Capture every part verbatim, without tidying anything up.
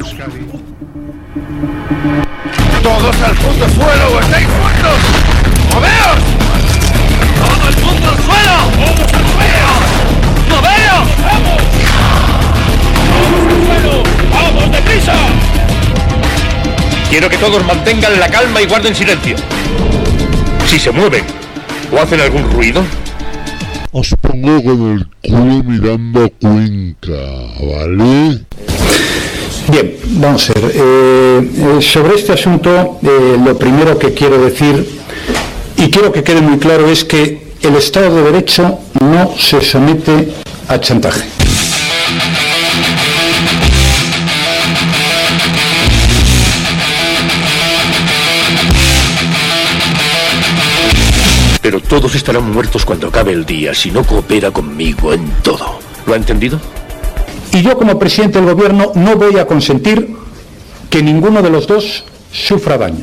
Euskadi. ¡Todos al punto suelo o estáis muertos! ¡Moveos! ¡Todo el mundo al suelo! ¡Todos al suelo! ¡Moveos! ¡Vamos! ¡Todos al suelo! ¡Vamos, deprisa! Quiero que todos mantengan la calma y guarden silencio. Si se mueven o hacen algún ruido, os pongo con el culo mirando a Cuenca, ¿vale? Bien, vamos a ver. Eh, eh, sobre este asunto, eh, lo primero que quiero decir, y quiero que quede muy claro, es que el Estado de Derecho no se somete a chantaje. pero todos estarán muertos cuando acabe el día si no coopera conmigo en todo. ¿Lo ha entendido? Y yo, como presidente del gobierno, no voy a consentir que ninguno de los dos sufra daño.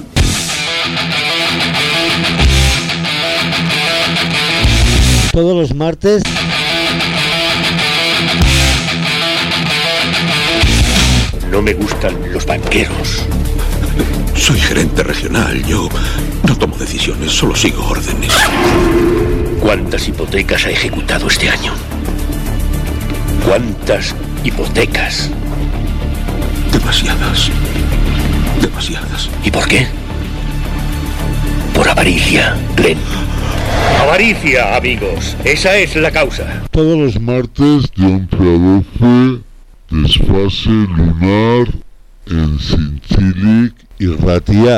Todos los martes. No me gustan los banqueros. Soy gerente regional, yo no tomo decisiones, solo sigo órdenes. ¿Cuántas hipotecas ha ejecutado este año? ¿Cuántas hipotecas? Demasiadas. Demasiadas. ¿Y por qué? Por avaricia, Glenn. Avaricia, amigos. Esa es la causa. Todos los martes de once a doce, desfase lunar en Zintzilik y Ratia.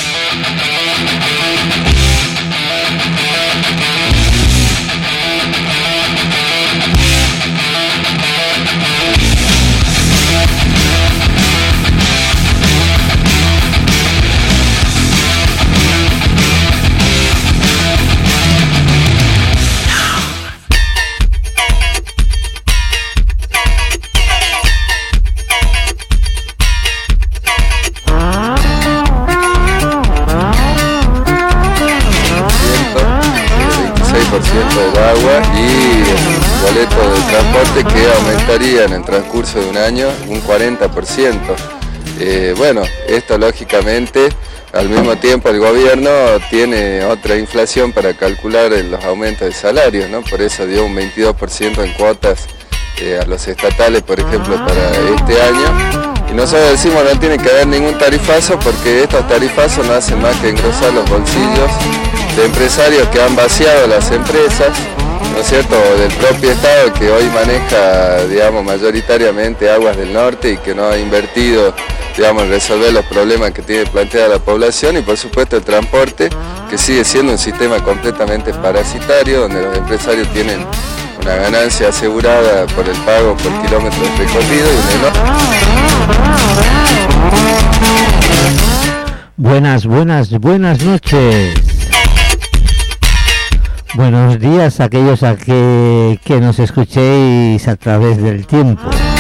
de agua y el boleto de transporte que aumentaría en el transcurso de un año un cuarenta por ciento. Eh, bueno, esto lógicamente al mismo tiempo el gobierno tiene otra inflación para calcular los aumentos de salarios, ¿no? Por eso dio un veintidós por ciento en cuotas eh, a los estatales, por ejemplo, para este año. Y nosotros decimos no tiene que haber ningún tarifazo porque estos tarifazos no hacen más que engrosar los bolsillos de empresarios que han vaciado las empresas, ¿no es cierto?, del propio Estado que hoy maneja, digamos, mayoritariamente aguas del norte y que no ha invertido, digamos, en resolver los problemas que tiene planteada la población, y por supuesto el transporte, que sigue siendo un sistema completamente parasitario, donde los empresarios tienen una ganancia asegurada por el pago por kilómetro recorrido y un enorme... Buenas, buenas, buenas noches. Buenos días a aquellos a que, que nos escuchéis a través del tiempo.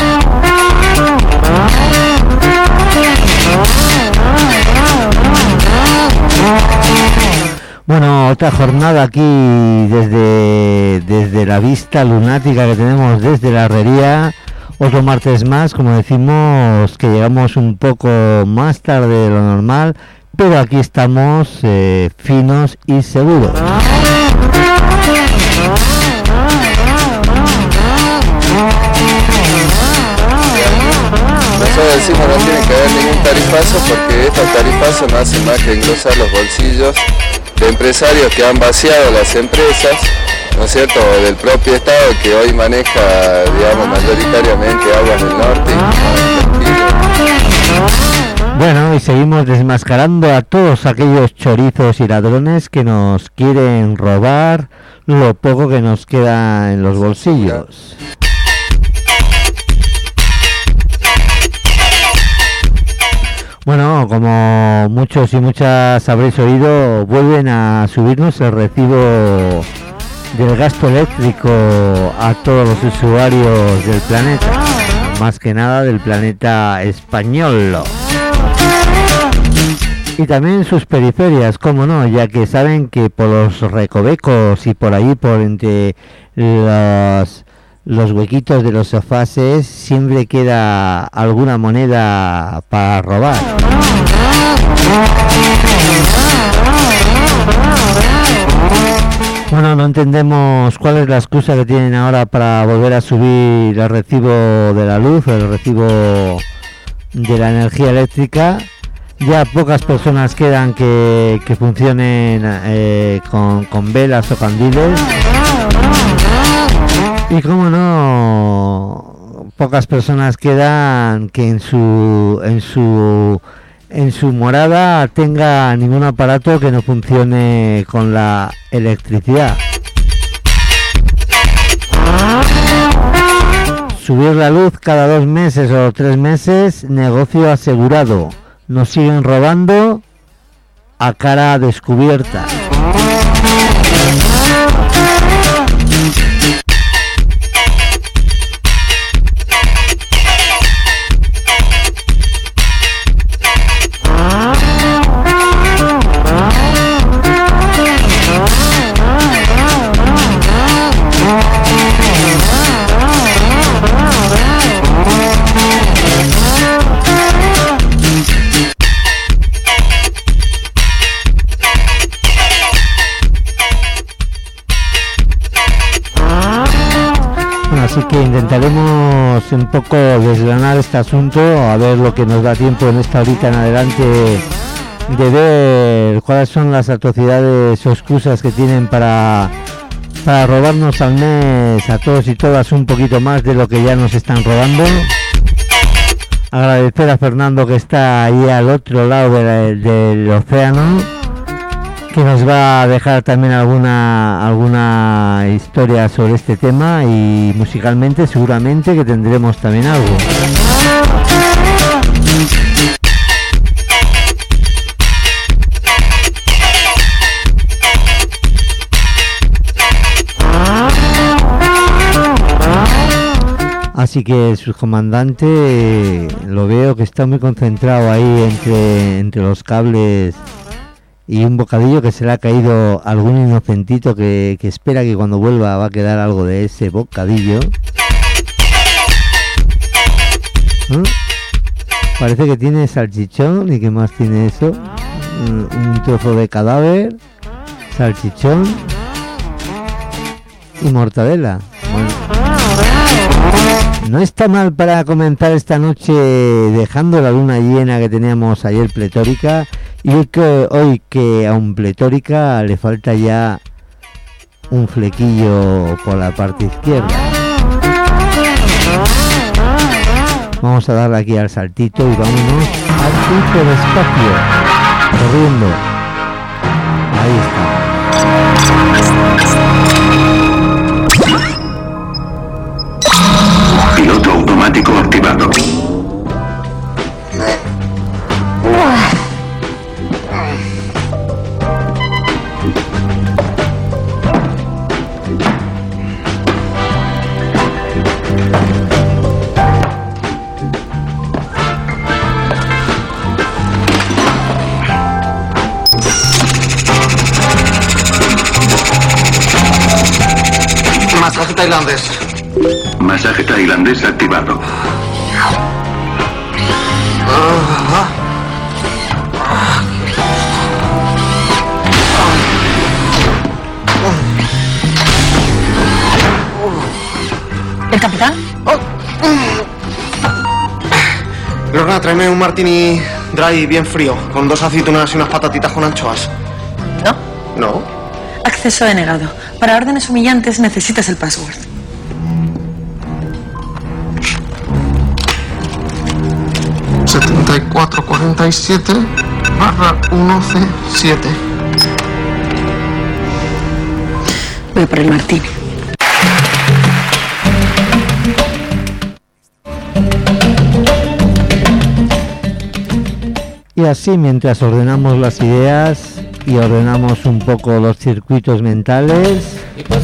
Bueno, otra jornada aquí desde, desde la vista lunática que tenemos desde la herrería. Otro martes más, como decimos, que llegamos un poco más tarde de lo normal, pero aquí estamos eh, finos y seguros. Nosotros decimos no tiene que haber ningún tarifazo porque estos tarifazos no hacen más que engrosar los bolsillos de empresarios que han vaciado las empresas, ¿no es cierto?, del propio Estado que hoy maneja, digamos, mayoritariamente aguas del norte. Bueno, y seguimos desmascarando a todos aquellos chorizos y ladrones que nos quieren robar lo poco que nos queda en los bolsillos. Bueno, como muchos y muchas habréis oído, vuelven a subirnos el recibo del gasto eléctrico a todos los usuarios del planeta, más que nada del planeta español. Y también sus periferias, cómo no, ya que saben que por los recovecos y por ahí, por entre los, los huequitos de los sofases siempre queda alguna moneda para robar. Bueno, no entendemos cuál es la excusa que tienen ahora para volver a subir el recibo de la luz, el recibo de la energía eléctrica. Ya pocas personas quedan que, que funcionen eh, con, con velas o candiles. Y como no, pocas personas quedan que en su en su en su morada tenga ningún aparato que no funcione con la electricidad. Subir la luz cada dos meses o tres meses, negocio asegurado. Nos siguen robando a cara descubierta. Así que intentaremos un poco desgranar este asunto, a ver lo que nos da tiempo en esta horita en adelante de ver cuáles son las atrocidades o excusas que tienen para, para robarnos al mes a todos y todas un poquito más de lo que ya nos están robando. Agradecer a Fernando, que está ahí al otro lado de la, del océano, que nos va a dejar también alguna alguna historia sobre este tema, y musicalmente seguramente que tendremos también algo. Así que el subcomandante lo veo que está muy concentrado ahí entre, entre los cables y un bocadillo que se le ha caído a algún inocentito que, que espera que cuando vuelva va a quedar algo de ese bocadillo. ¿Eh? Parece que tiene salchichón. ¿Y qué más tiene eso? Un, un trozo de cadáver, salchichón y mortadela. Bueno, no está mal para comenzar esta noche, dejando la luna llena que teníamos ayer pletórica, y que hoy que a un pletórica le falta ya un flequillo por la parte izquierda. Vamos a darle aquí al saltito y vámonos al super espacio, corriendo. Ahí está. Piloto automático activado. Masaje tailandés. Masaje tailandés activado. ¿El capitán? Lorna, tráeme un martini dry bien frío, con dos aceitunas y unas patatitas con anchoas. ¿No? ¿No? Acceso denegado. Para órdenes humillantes necesitas el password. setenta y cuatro cuarenta y siete barra uno ce siete. Voy por el martini. Y así, mientras ordenamos las ideas y ordenamos un poco los circuitos mentales,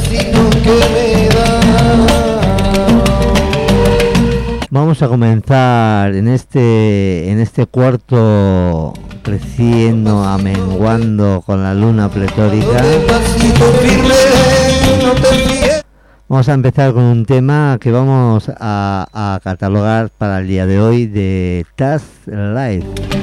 vamos a comenzar en este en este cuarto creciendo, amenguando con la luna pletórica. Vamos a empezar con un tema que vamos a, a catalogar para el día de hoy de That's Life.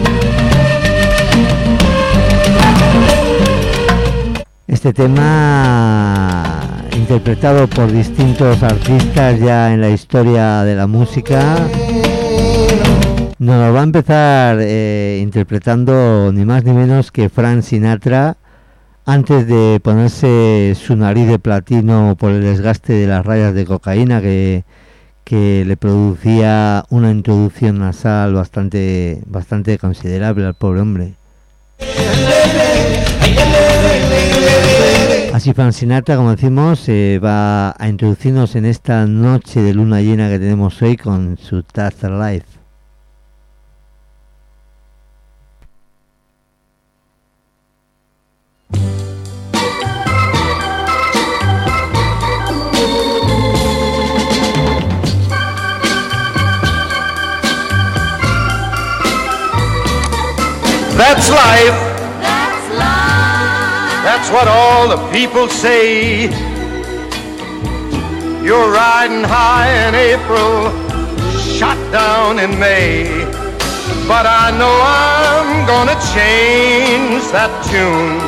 Este tema, interpretado por distintos artistas ya en la historia de la música, nos lo va a empezar eh, interpretando ni más ni menos que Frank Sinatra, antes de ponerse su nariz de platino por el desgaste de las rayas de cocaína que, que le producía una introducción nasal bastante, bastante considerable al pobre hombre. Así Frank Sinatra, como decimos, eh, va a introducirnos en esta noche de luna llena que tenemos hoy con su That's Life. That's life. That's life. That's what all the people say. You're riding high in April, shot down in May. But I know I'm gonna change that tune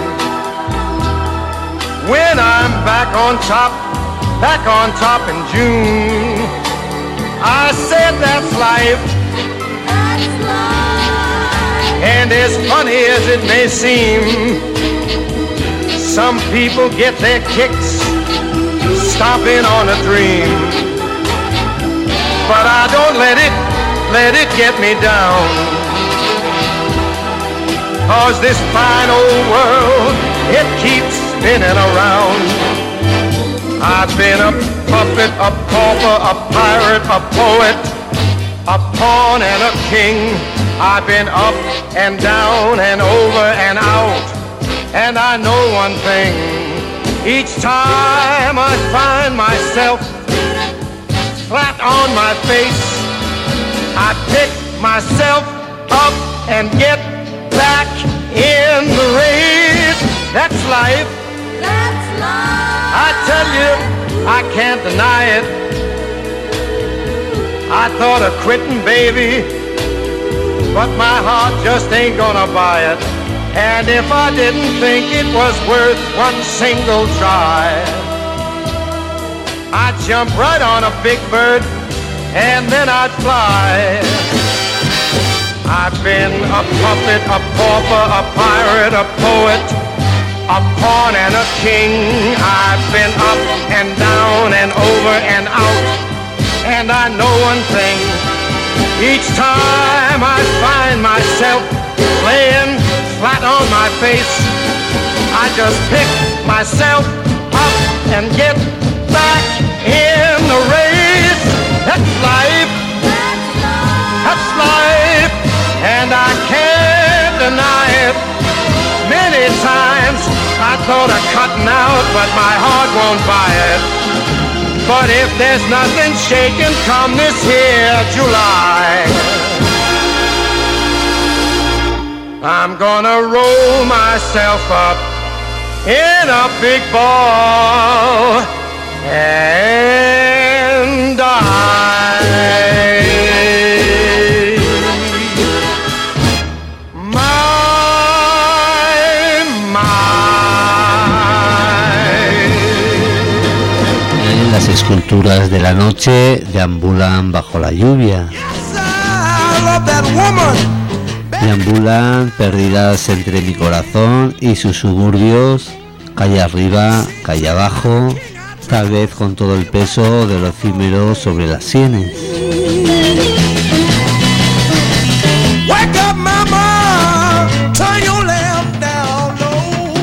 when I'm back on top, back on top in June. I said that's life. That's life. And as funny as it may seem, some people get their kicks stomping on a dream. But I don't let it, let it get me down. 'Cause this fine old world, it keeps spinning around. I've been a puppet, a pauper, a pirate, a poet, a pawn and a king. I've been up and down and over and out. And I know one thing, each time I find myself flat on my face, I pick myself up and get back in the race. That's life. That's life. I tell you, I can't deny it. I thought of quitting, baby, but my heart just ain't gonna buy it. And if I didn't think it was worth one single try, I'd jump right on a big bird and then I'd fly. I've been a puppet, a pauper, a pirate, a poet, a pawn and a king. I've been up and down and over and out. And I know one thing, each time I find myself laying flat on my face, I just pick myself up and get back in the race. That's life. That's life. And I can't deny it. Many times I thought of cutting out, but my heart won't buy it. But if there's nothing shaking come this here July, I'm gonna roll myself up in a big ball and die. Las esculturas de la noche deambulan bajo la lluvia, deambulan perdidas entre mi corazón y sus suburbios, calle arriba, calle abajo, tal vez con todo el peso de lo efímero sobre las sienes. Wake up, mama, turn your lamp down low.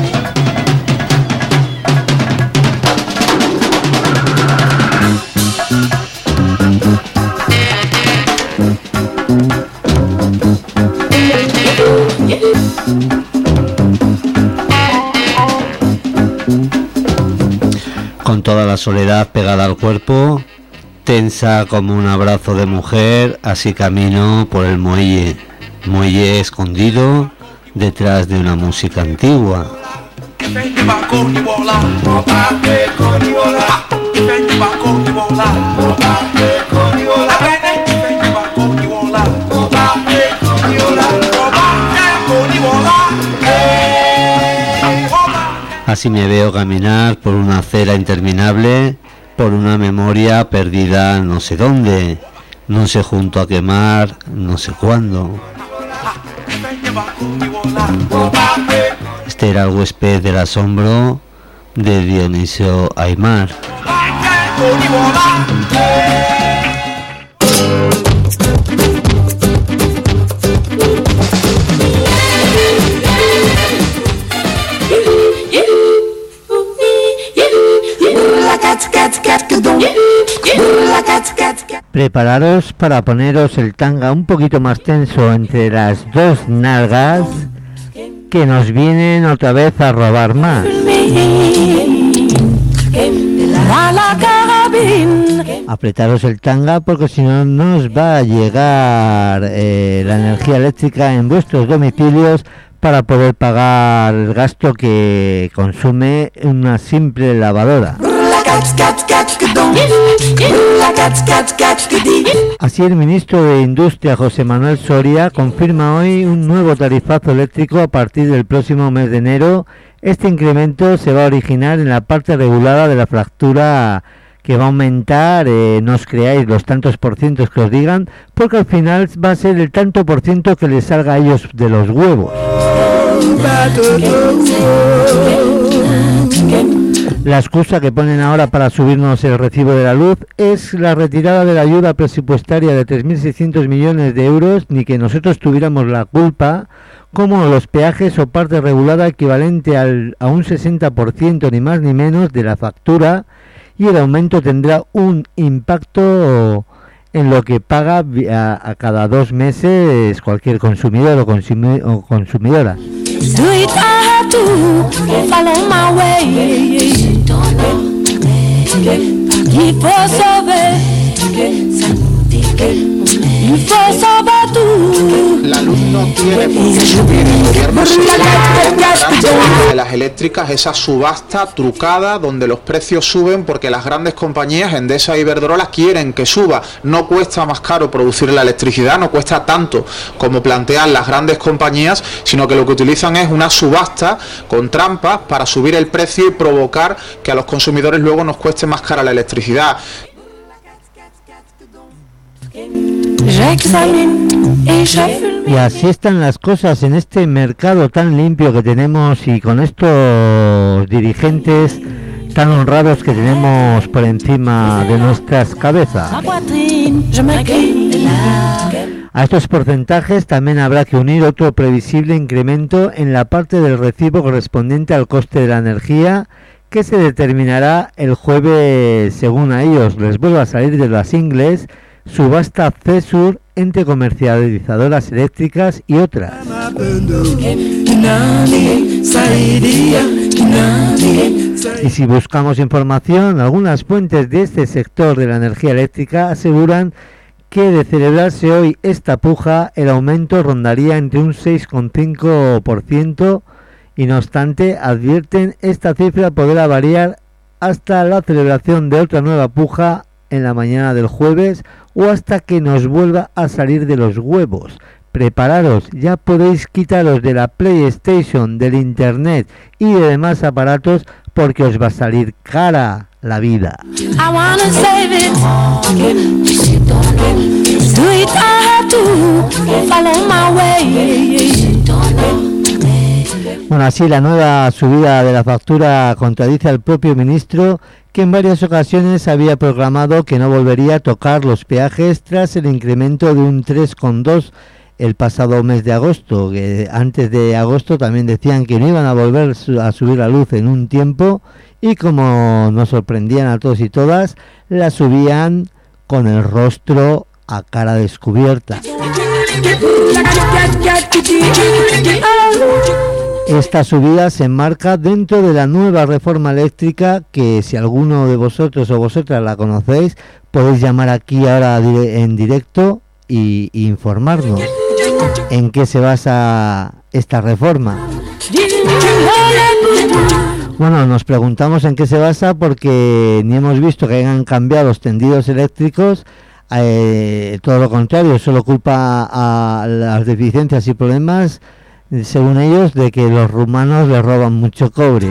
Con toda la soledad pegada al cuerpo, tensa como un abrazo de mujer, así camino por el muelle, muelle escondido detrás de una música antigua. Así me veo caminar por una acera interminable, por una memoria perdida no sé dónde, no sé junto a quemar, no sé cuándo. Este era el huésped del asombro de Dionisio Aimar. Prepararos para poneros el tanga un poquito más tenso entre las dos nalgas, que nos vienen otra vez a robar más. Apretaros el tanga porque si no nos va a llegar eh, la energía eléctrica en vuestros domicilios para poder pagar el gasto que consume una simple lavadora. Así, el ministro de Industria, José Manuel Soria, confirma hoy un nuevo tarifazo eléctrico a partir del próximo mes de enero. Este incremento se va a originar en la parte regulada de la factura, que va a aumentar, eh, no os creáis los tantos por cientos que os digan, porque al final va a ser el tanto por ciento que les salga a ellos de los huevos. La excusa que ponen ahora para subirnos el recibo de la luz es la retirada de la ayuda presupuestaria de tres mil seiscientos millones de euros, ni que nosotros tuviéramos la culpa, como los peajes o parte regulada equivalente al, a un sesenta por ciento ni más ni menos de la factura, y el aumento tendrá un impacto en lo que paga a, a cada dos meses cualquier consumidor o, consumi- o consumidora. La luz no tiene por qué subir. El gobierno se está de las eléctricas, esa subasta trucada donde los precios suben porque las grandes compañías, Endesa y Iberdrola, quieren que suba. No cuesta más caro producir la electricidad, no cuesta tanto como plantean las grandes compañías, sino que lo que utilizan es una subasta con trampas para subir el precio y provocar que a los consumidores luego nos cueste más cara la electricidad. Y así están las cosas en este mercado tan limpio que tenemos y con estos dirigentes tan honrados que tenemos por encima de nuestras cabezas. A estos porcentajes también habrá que unir otro previsible incremento en la parte del recibo correspondiente al coste de la energía, que se determinará el jueves según a ellos les vuelva a salir de las ingles. Subasta CESUR entre comercializadoras eléctricas y otras. Y si buscamos información, algunas fuentes de este sector de la energía eléctrica aseguran que de celebrarse hoy esta puja, el aumento rondaría entre un seis coma cinco por ciento y no obstante advierten esta cifra podrá variar hasta la celebración de otra nueva puja en la mañana del jueves o hasta que nos vuelva a salir de los huevos. Prepararos, ya podéis quitaros de la PlayStation, del internet y de demás aparatos porque os va a salir cara la vida. Bueno, así la nueva subida de la factura contradice al propio ministro, que en varias ocasiones había proclamado que no volvería a tocar los peajes tras el incremento de un tres coma dos el pasado mes de agosto, que antes de agosto también decían que no iban a volver a subir la luz en un tiempo y como nos sorprendían a todos y todas, la subían con el rostro a cara descubierta. Esta subida se enmarca dentro de la nueva reforma eléctrica que si alguno de vosotros o vosotras la conocéis, podéis llamar aquí ahora en directo y, y informarnos en qué se basa esta reforma. Bueno, nos preguntamos en qué se basa porque ni hemos visto que hayan cambiado los tendidos eléctricos, eh, todo lo contrario, solo culpa a las deficiencias y problemas, según ellos, de que los rumanos les roban mucho cobre.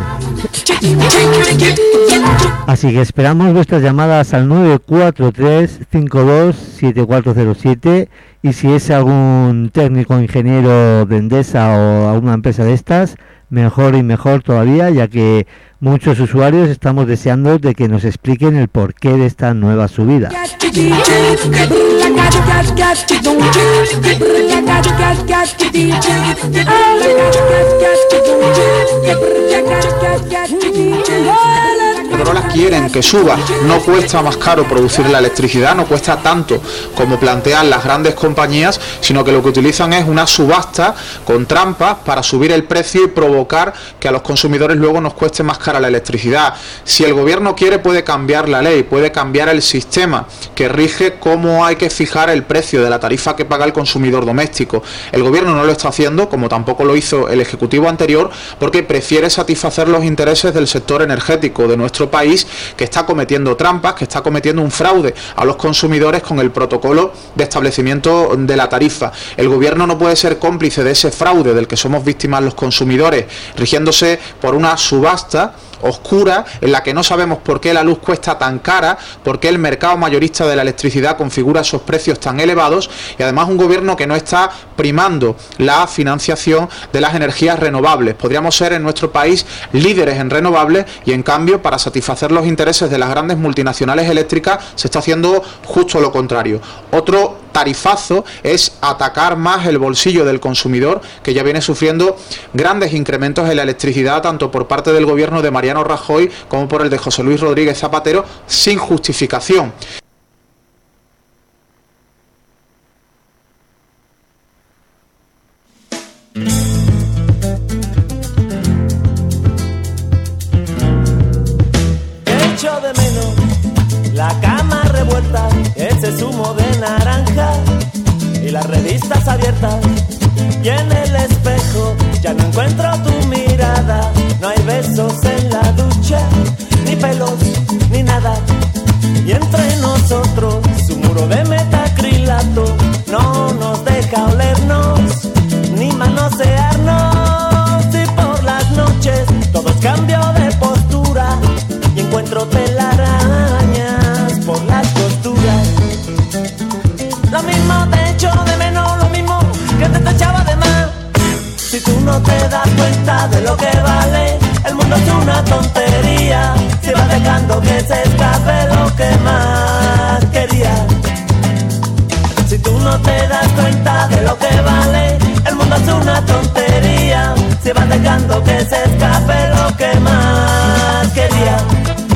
Así que esperamos vuestras llamadas al nueve cuatro tres cinco dos siete cuatro cero siete y si es algún técnico ingeniero de Endesa o alguna empresa de estas, mejor y mejor todavía, ya que muchos usuarios estamos deseando de que nos expliquen el porqué de esta nueva subida. Iberdrola quieren que suba, no cuesta más caro producir la electricidad, no cuesta tanto como plantean las grandes compañías, sino que lo que utilizan es una subasta con trampas para subir el precio y provocar que a los consumidores luego nos cueste más cara la electricidad. Si el gobierno quiere, puede cambiar la ley, puede cambiar el sistema que rige cómo hay que fijar el precio de la tarifa que paga el consumidor doméstico. El gobierno no lo está haciendo, como tampoco lo hizo el ejecutivo anterior, porque prefiere satisfacer los intereses del sector energético de nuestro país, que está cometiendo trampas, que está cometiendo un fraude a los consumidores con el protocolo de establecimiento de la tarifa. El gobierno no puede ser cómplice de ese fraude del que somos víctimas los consumidores, rigiéndose por una subasta oscura en la que no sabemos por qué la luz cuesta tan cara, por qué el mercado mayorista de la electricidad configura esos precios tan elevados, y además un gobierno que no está primando la financiación de las energías renovables. Podríamos ser en nuestro país líderes en renovables y en cambio, para satisfacer los intereses de las grandes multinacionales eléctricas, se está haciendo justo lo contrario. Otro tarifazo es atacar más el bolsillo del consumidor, que ya viene sufriendo grandes incrementos en la electricidad, tanto por parte del gobierno de Mariano Rajoy como por el de José Luis Rodríguez Zapatero, sin justificación. Echo de menos la cama revuelta, ese zumo de naranja y las revistas abiertas, y en el espejo ya no encuentro tu mirada. No hay besos en la ducha, ni pelos, ni nada. Y entre nosotros su muro de metacrilato no nos deja olernos, ni manosearnos. Y por las noches todos cambio de postura y encuentro telarañas por las costuras. Lo mismo te echo de menos, lo mismo que te, te echaba de más. Si tú no te das cuenta de lo que vale, el mundo es una tontería. Si vas dejando que se escape lo que más querías. Si tú no te das cuenta de lo que vale, el mundo es una tontería. Si vas dejando que se escape lo que más querías.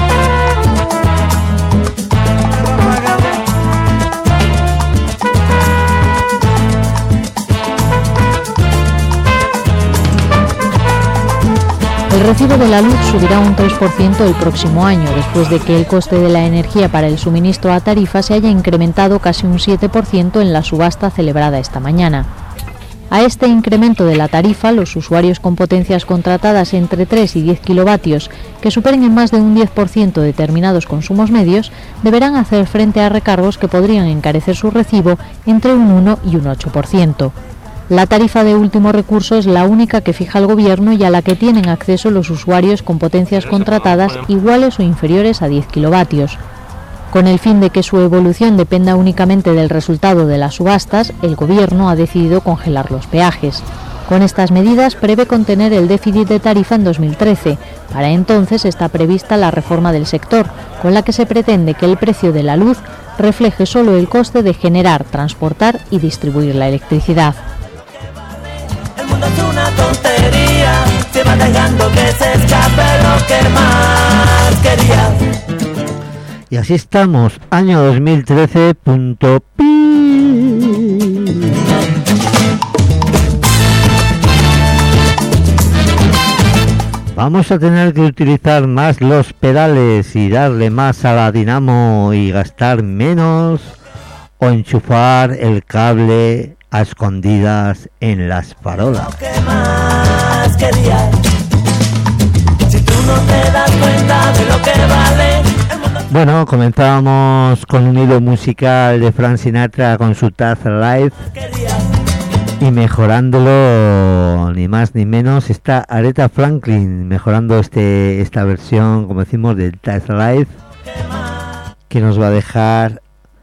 El recibo de la luz subirá un tres por ciento el próximo año, después de que el coste de la energía para el suministro a tarifa se haya incrementado casi un siete por ciento en la subasta celebrada esta mañana. A este incremento de la tarifa, los usuarios con potencias contratadas entre tres y diez kilovatios, que superen en más de un diez por ciento determinados consumos medios, deberán hacer frente a recargos que podrían encarecer su recibo entre un uno y un ocho por ciento. La tarifa de último recurso es la única que fija el Gobierno y a la que tienen acceso los usuarios con potencias contratadas iguales o inferiores a diez kilovatios. Con el fin de que su evolución dependa únicamente del resultado de las subastas, el Gobierno ha decidido congelar los peajes. Con estas medidas prevé contener el déficit de tarifa en dos mil trece. Para entonces está prevista la reforma del sector, con la que se pretende que el precio de la luz refleje solo el coste de generar, transportar y distribuir la electricidad. Es una tontería, se va dejando que se escape lo que más quería. Y así estamos, año dos mil trece, punto pi. Vamos a tener que utilizar más los pedales y darle más a la dinamo y gastar menos, o enchufar el cable a escondidas en las farolas. Lo que más quería. Si tú no te das cuenta de lo que vale. Bueno, comenzábamos con un hilo musical de Frank Sinatra con su That's Life, y mejorándolo ni más ni menos está Aretha Franklin mejorando este esta versión, como decimos, del That's Life, que nos va a dejar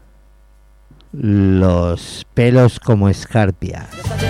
los pelos como escarpias.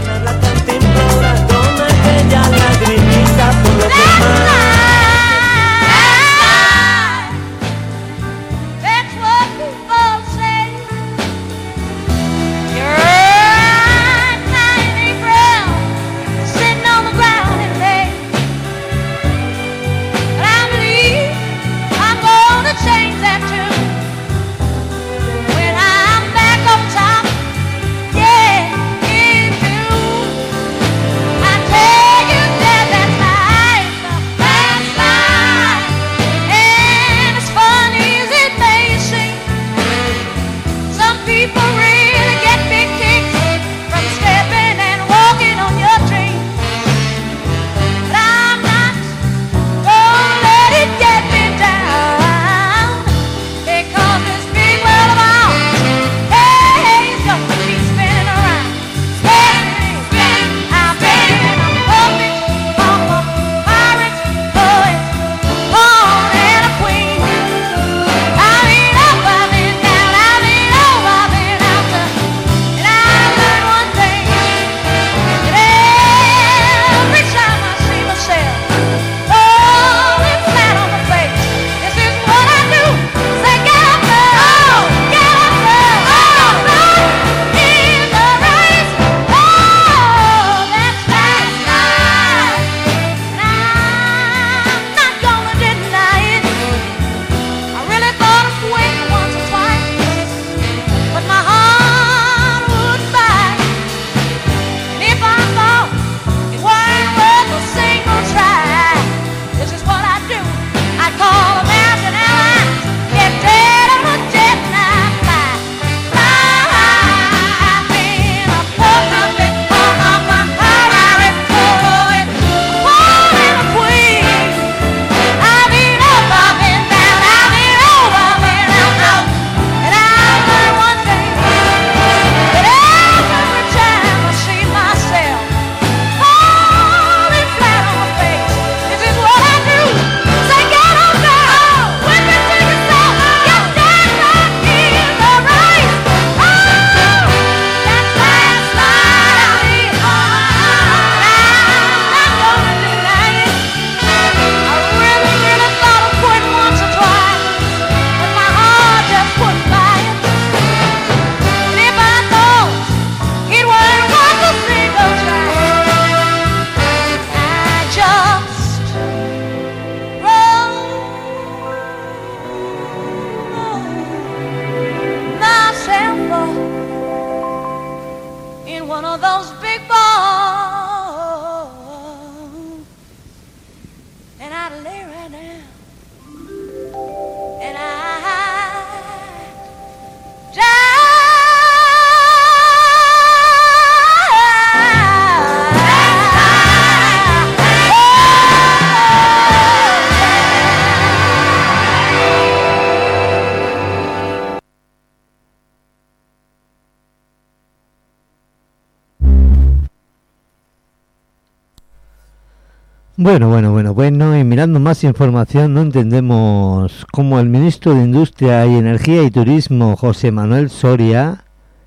Bueno, bueno, bueno, bueno, y mirando más información no entendemos cómo el ministro de Industria y Energía y Turismo, José Manuel Soria,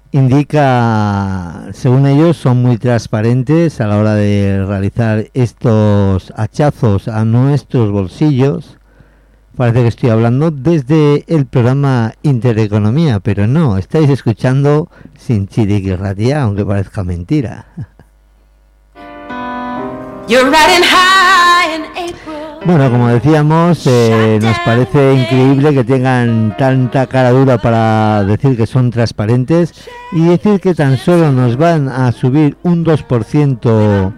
indica, según ellos, son muy transparentes a la hora de realizar estos hachazos a nuestros bolsillos. Parece que estoy hablando desde el programa Intereconomía, pero no, estáis escuchando Sin Chiriquirratia, aunque parezca mentira. Bueno, como decíamos, eh, nos parece increíble que tengan tanta cara dura para decir que son transparentes y decir que tan solo nos van a subir un dos por ciento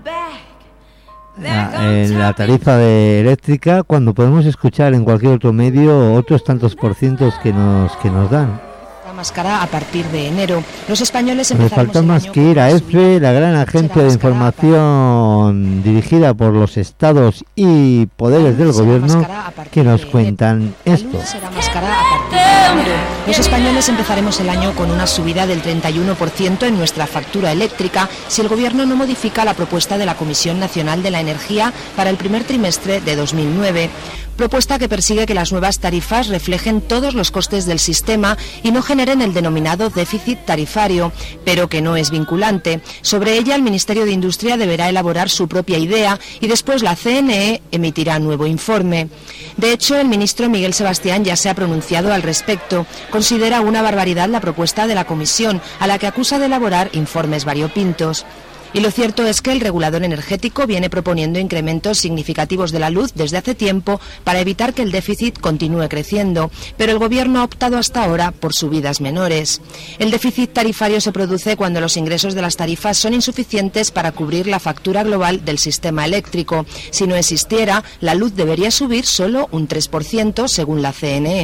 en la tarifa de eléctrica, cuando podemos escuchar en cualquier otro medio otros tantos por cientos que nos que nos dan. máscara a partir de enero. Los españoles empezaremos. Le falta más que ir a EFE, la gran agencia de información dirigida por los estados y poderes del gobierno, que nos cuentan esto. Será más cara a partir de enero. Los españoles empezaremos el año con una subida del treinta y uno por ciento en nuestra factura eléctrica si el gobierno no modifica la propuesta de la Comisión Nacional de la Energía para el primer trimestre de dos mil nueve. Propuesta que persigue que las nuevas tarifas reflejen todos los costes del sistema y no generen el denominado déficit tarifario, pero que no es vinculante. Sobre ella, el Ministerio de Industria deberá elaborar su propia idea y después la C N E emitirá nuevo informe. De hecho, el ministro Miguel Sebastián ya se ha pronunciado al respecto. Considera una barbaridad la propuesta de la Comisión, a la que acusa de elaborar informes variopintos. Y lo cierto es que el regulador energético viene proponiendo incrementos significativos de la luz desde hace tiempo para evitar que el déficit continúe creciendo, pero el Gobierno ha optado hasta ahora por subidas menores. El déficit tarifario se produce cuando los ingresos de las tarifas son insuficientes para cubrir la factura global del sistema eléctrico. Si no existiera, la luz debería subir solo un tres por ciento según la C N E.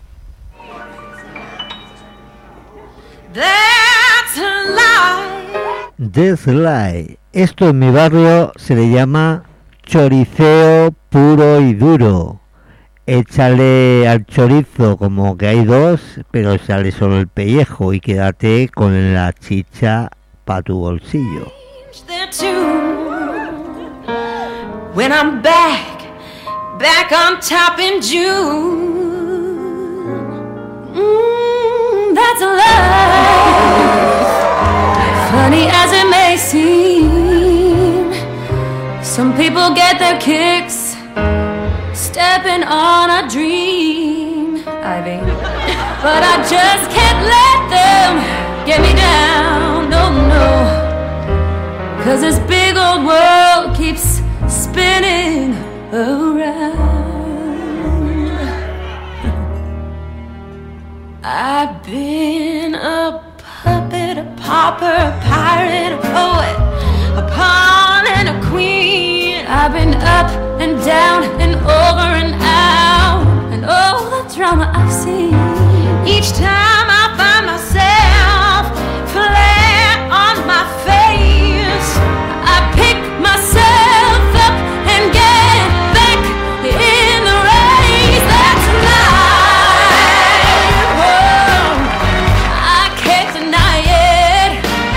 That's a lie. That's a lie. Esto en mi barrio se le llama choriceo puro y duro. Échale al chorizo como que hay dos, pero sale solo el pellejo y quédate con la chicha pa' tu bolsillo. When I'm back, back on top in June. Mm, that's a lie. Funny as it may seem, some people get their kicks stepping on a dream, Ivy. But I just can't let them get me down, no, no. Cause this big old world keeps spinning around. I've been a puppet, a pauper, a pirate, a poet, a pawn and a queen. I've been up and down and over and out, and all the drama I've seen. Each time I find myself flat on my face, I pick myself up and get back in the race. That's life. Whoa, I can't deny it.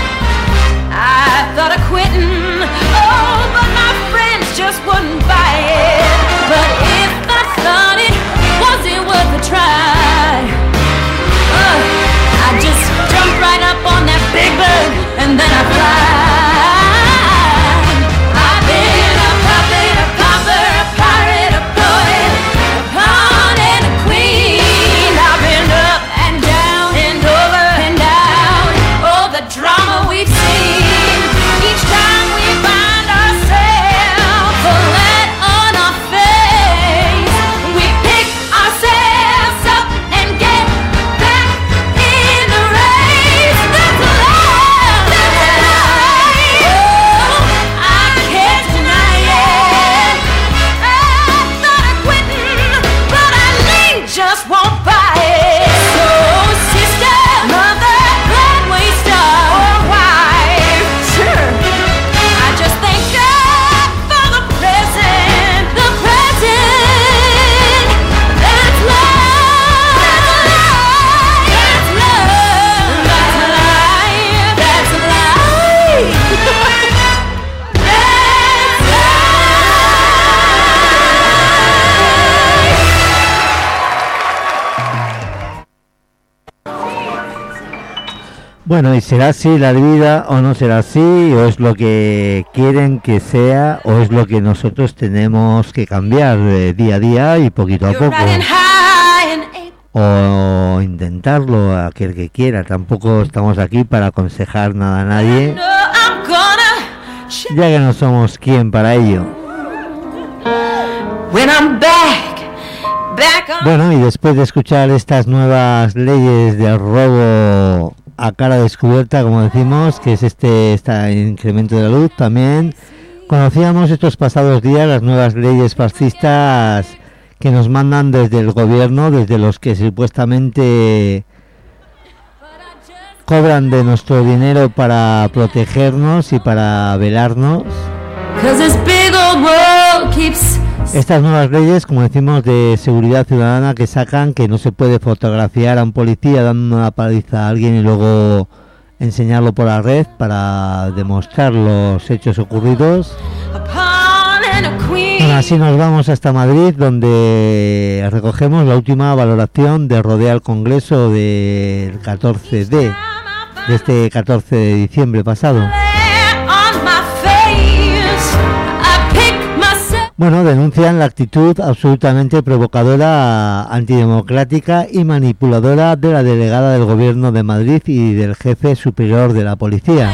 I thought of quitting, oh, but my friends just wouldn't buy it. But if I thought it wasn't worth a try, uh, I just jump right up on that big bird and then I fly. I've been a puppet, a pauper, a pirate, a poet, a pawn and a queen. I've been up and down and over and out, all the drama we've seen. Each time we find ourselves flat on our face, we pick ourselves up and get back in the race. That's a lie. That's a lie. Oh, I can't deny it. I thought of quitting, but I lean just won't buy it. So, sister, mother, glad we start. Or wife, sure. I just thank God for the present, the present. That's love. That's love. That's love. That's life. That's Bueno, ¿y será así la vida o no será así? ¿O es lo que quieren que sea? ¿O es lo que nosotros tenemos que cambiar de día a día y poquito a poco? O intentarlo, aquel que quiera. Tampoco estamos aquí para aconsejar nada a nadie, ya que no somos quien para ello. When I'm back, back on. Bueno, y después de escuchar estas nuevas leyes de robo a cara descubierta, como decimos, que es este, este incremento de la luz, también conocíamos estos pasados días las nuevas leyes fascistas que nos mandan desde el gobierno, desde los que supuestamente cobran de nuestro dinero para protegernos y para velarnos. Estas nuevas leyes, como decimos, de seguridad ciudadana que sacan, que no se puede fotografiar a un policía dando una paliza a alguien y luego enseñarlo por la red para demostrar los hechos ocurridos. Bueno, así nos vamos hasta Madrid, donde recogemos la última valoración de Rodea al Congreso del catorce de, de este catorce de diciembre pasado. Bueno, denuncian la actitud absolutamente provocadora, antidemocrática y manipuladora de la delegada del Gobierno de Madrid y del jefe superior de la policía.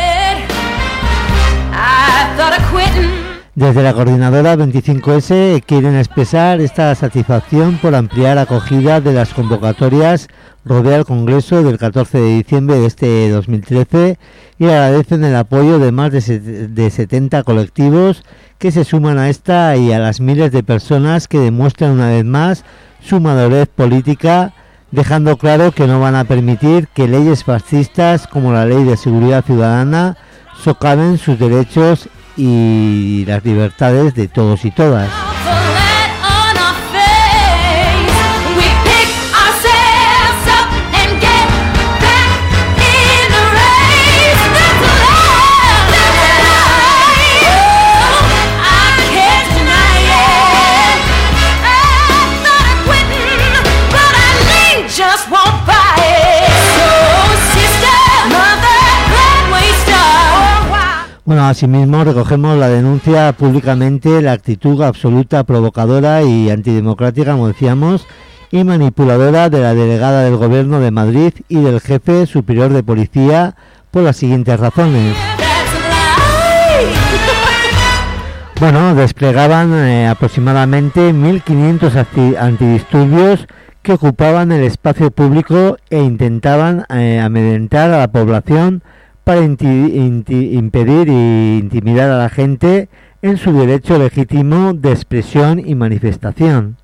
Desde la coordinadora veinticinco ese quieren expresar esta satisfacción por ampliar acogida de las convocatorias Rodea al Congreso del catorce de diciembre de este dos mil trece y agradecen el apoyo de más de setenta colectivos que se suman a esta y a las miles de personas que demuestran una vez más su madurez política, dejando claro que no van a permitir que leyes fascistas como la Ley de Seguridad Ciudadana socaven sus derechos y las libertades de todos y todas. Bueno, asimismo recogemos la denuncia públicamente, la actitud absoluta, provocadora y antidemocrática, como decíamos, y manipuladora de la delegada del Gobierno de Madrid y del jefe superior de policía por las siguientes razones. Bueno, desplegaban eh, aproximadamente mil quinientos antidisturbios que ocupaban el espacio público e intentaban eh, amedrentar a la población para inti- inti- impedir e intimidar a la gente en su derecho legítimo de expresión y manifestación.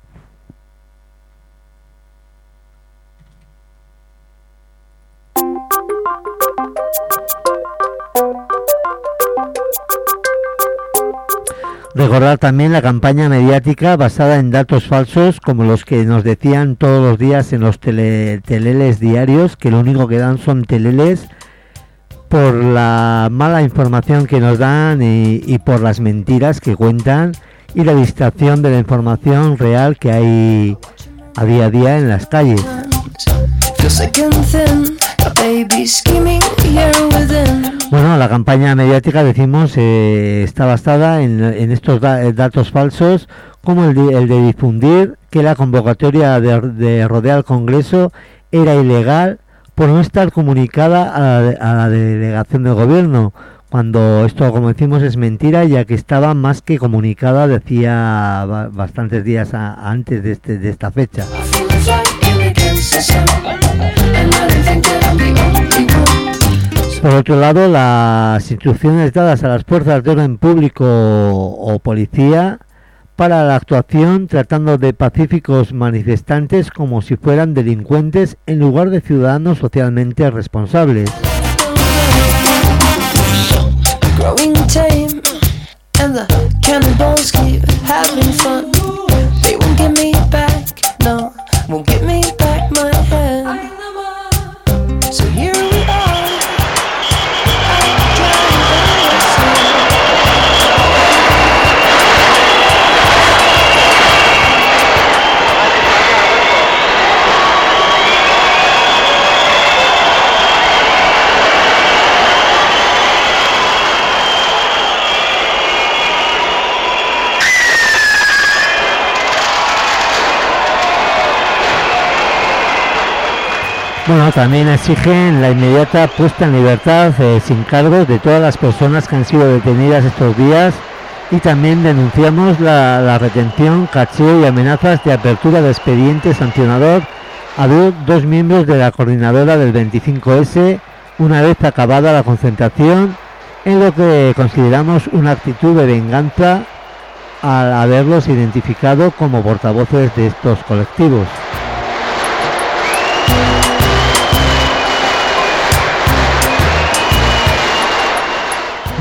Recordar también la campaña mediática basada en datos falsos como los que nos decían todos los días en los tele- teleles diarios, que lo único que dan son teleles, por la mala información que nos dan y, y por las mentiras que cuentan y la distracción de la información real que hay a día a día en las calles. Bueno, la campaña mediática, decimos, eh, está basada en, en estos da- datos falsos, como el de, el de difundir que la convocatoria de, de Rodea al Congreso era ilegal por no estar comunicada a la, a la delegación del Gobierno, cuando esto, como decimos, es mentira, ya que estaba más que comunicada, decía ba- bastantes días a, antes de, este, de esta fecha. Por otro lado, las instrucciones dadas a las fuerzas de orden público o policía para la actuación tratando de pacíficos manifestantes como si fueran delincuentes en lugar de ciudadanos socialmente responsables. Bueno, también exigen la inmediata puesta en libertad eh, sin cargos de todas las personas que han sido detenidas estos días, y también denunciamos la, la retención, cacheo y amenazas de apertura de expediente sancionador a do- dos miembros de la coordinadora del veinticinco ese una vez acabada la concentración, en lo que consideramos una actitud de venganza al haberlos identificado como portavoces de estos colectivos.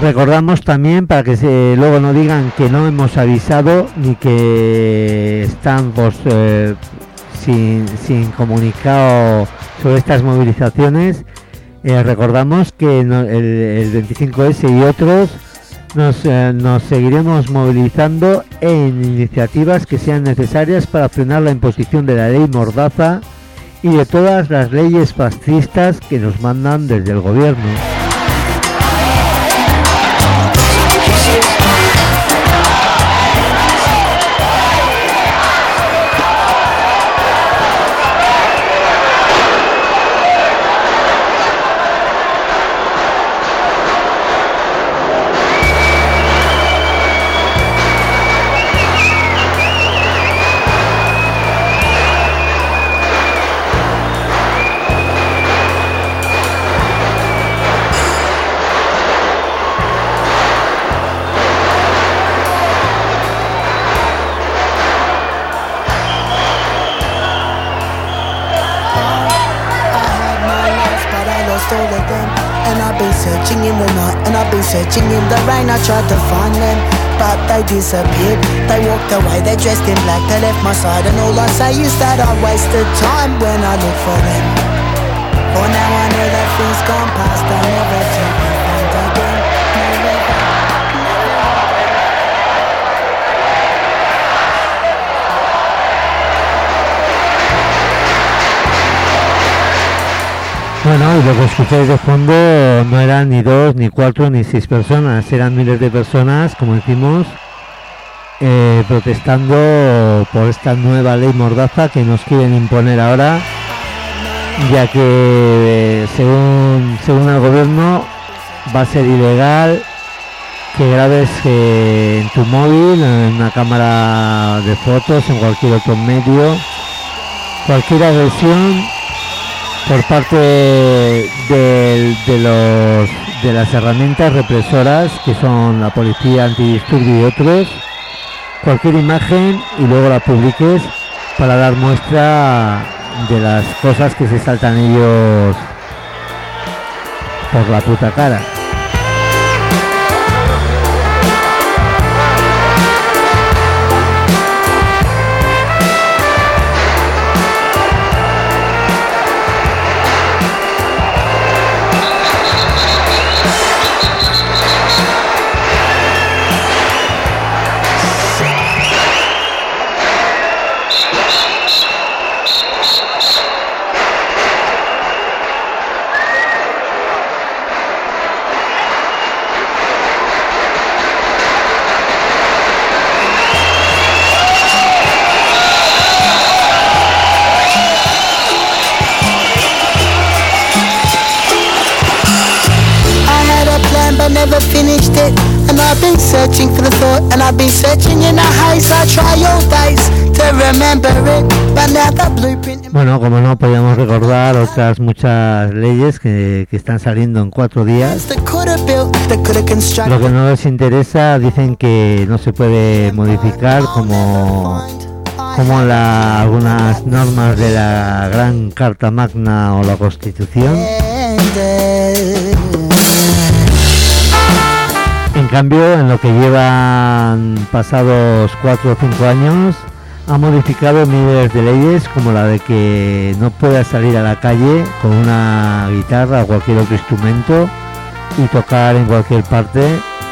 Recordamos también, para que se, luego no digan que no hemos avisado ni que estamos eh, sin, sin comunicado sobre estas movilizaciones, eh, recordamos que no, el, el veinticinco ese y otros nos, eh, nos seguiremos movilizando en iniciativas que sean necesarias para frenar la imposición de la ley Mordaza y de todas las leyes fascistas que nos mandan desde el gobierno. Searching in the rain, I tried to find them, but they disappeared. They walked away, they're dressed in black, they left my side, and all I say is that I wasted time when I look for them. For now I know that things gone past, I'll never to be found again. Bueno, y lo que escucháis de fondo no eran ni dos, ni cuatro, ni seis personas, eran miles de personas, como decimos, eh, protestando por esta nueva ley Mordaza que nos quieren imponer ahora, ya que eh, según, según el gobierno va a ser ilegal que grabes eh, en tu móvil, en una cámara de fotos, en cualquier otro medio, cualquier agresión por parte de, de, los, de las herramientas represoras que son la policía antidisturbio y otros, cualquier imagen y luego la publiques para dar muestra de las cosas que se saltan ellos por la puta cara. Never finished it, and I've been searching for the thought, and I've been searching in a haze. I try all days to remember it, but now the blueprint. Bueno, como no, podíamos recordar otras muchas leyes que, que están saliendo en cuatro días. Lo que no les interesa, dicen que no se puede modificar como como la, algunas normas de la Gran Carta Magna o la Constitución. En cambio, en lo que llevan pasados cuatro o cinco años, ha modificado miles de leyes, como la de que no puedas salir a la calle con una guitarra o cualquier otro instrumento y tocar en cualquier parte,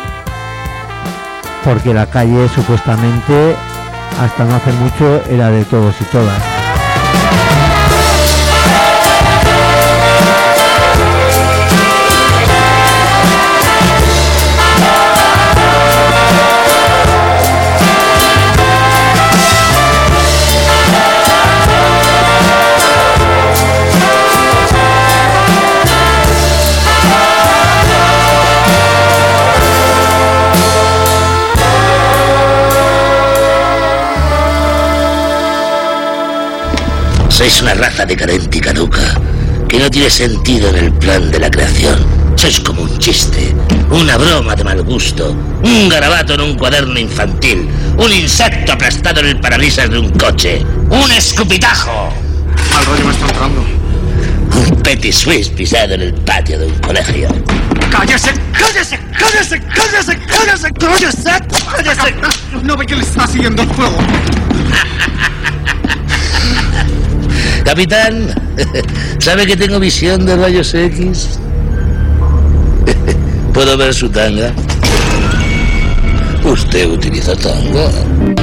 porque la calle supuestamente hasta no hace mucho era de todos y todas. Sois una raza decadente y caduca, que no tiene sentido en el plan de la creación. Sois como un chiste, una broma de mal gusto, un garabato en un cuaderno infantil, un insecto aplastado en el parabrisas de un coche, un escupitajo. Mal rollo me está entrando. Un petit suisse pisado en el patio de un colegio. ¡Cállese! ¡Cállese! ¡Cállese! ¡Cállese! ¡Cállese! ¡Cállese! ¡Cállese! ¿No ve que le está siguiendo el fuego? Capitán, ¿sabe que tengo visión de rayos X? ¿Puedo ver su tanga? ¿Usted utiliza tanga?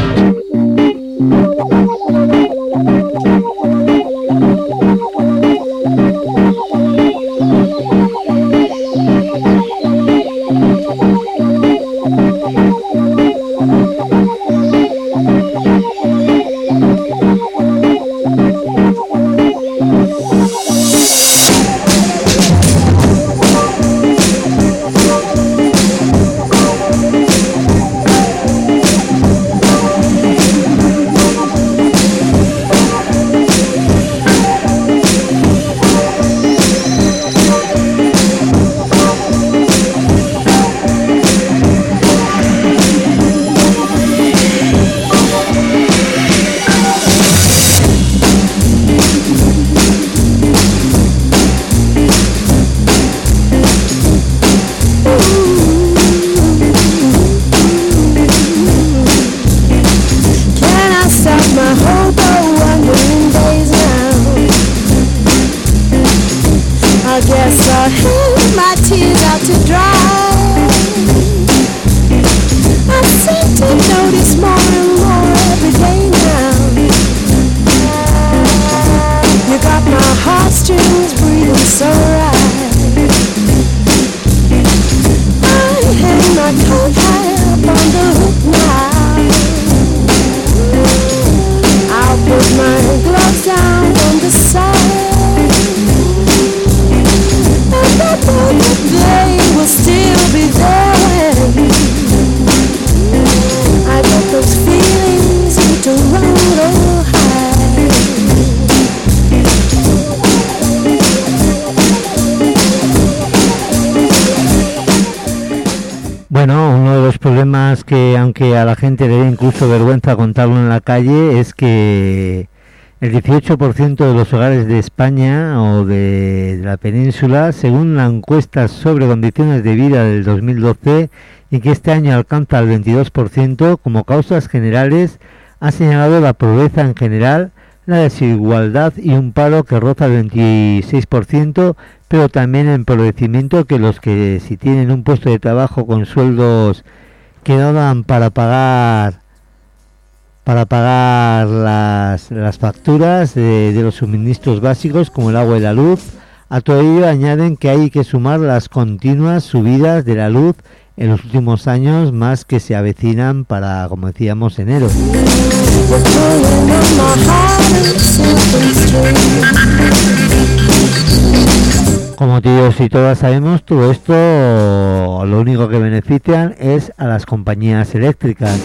Que aunque a la gente le dé incluso vergüenza contarlo en la calle, es que el dieciocho por ciento de los hogares de España o de, de la península, según la encuesta sobre condiciones de vida del dos mil doce, y que este año alcanza el veintidós por ciento, como causas generales ha señalado la pobreza en general, la desigualdad y un paro que roza el veintiséis por ciento, pero también el empobrecimiento, que los que si tienen un puesto de trabajo con sueldos que no dan para pagar para pagar las, las facturas de, de los suministros básicos como el agua y la luz. A todo ello añaden que hay que sumar las continuas subidas de la luz en los últimos años, más que se avecinan para, como decíamos, enero. Como todos y todas sabemos, todo esto lo único que benefician es a las compañías eléctricas.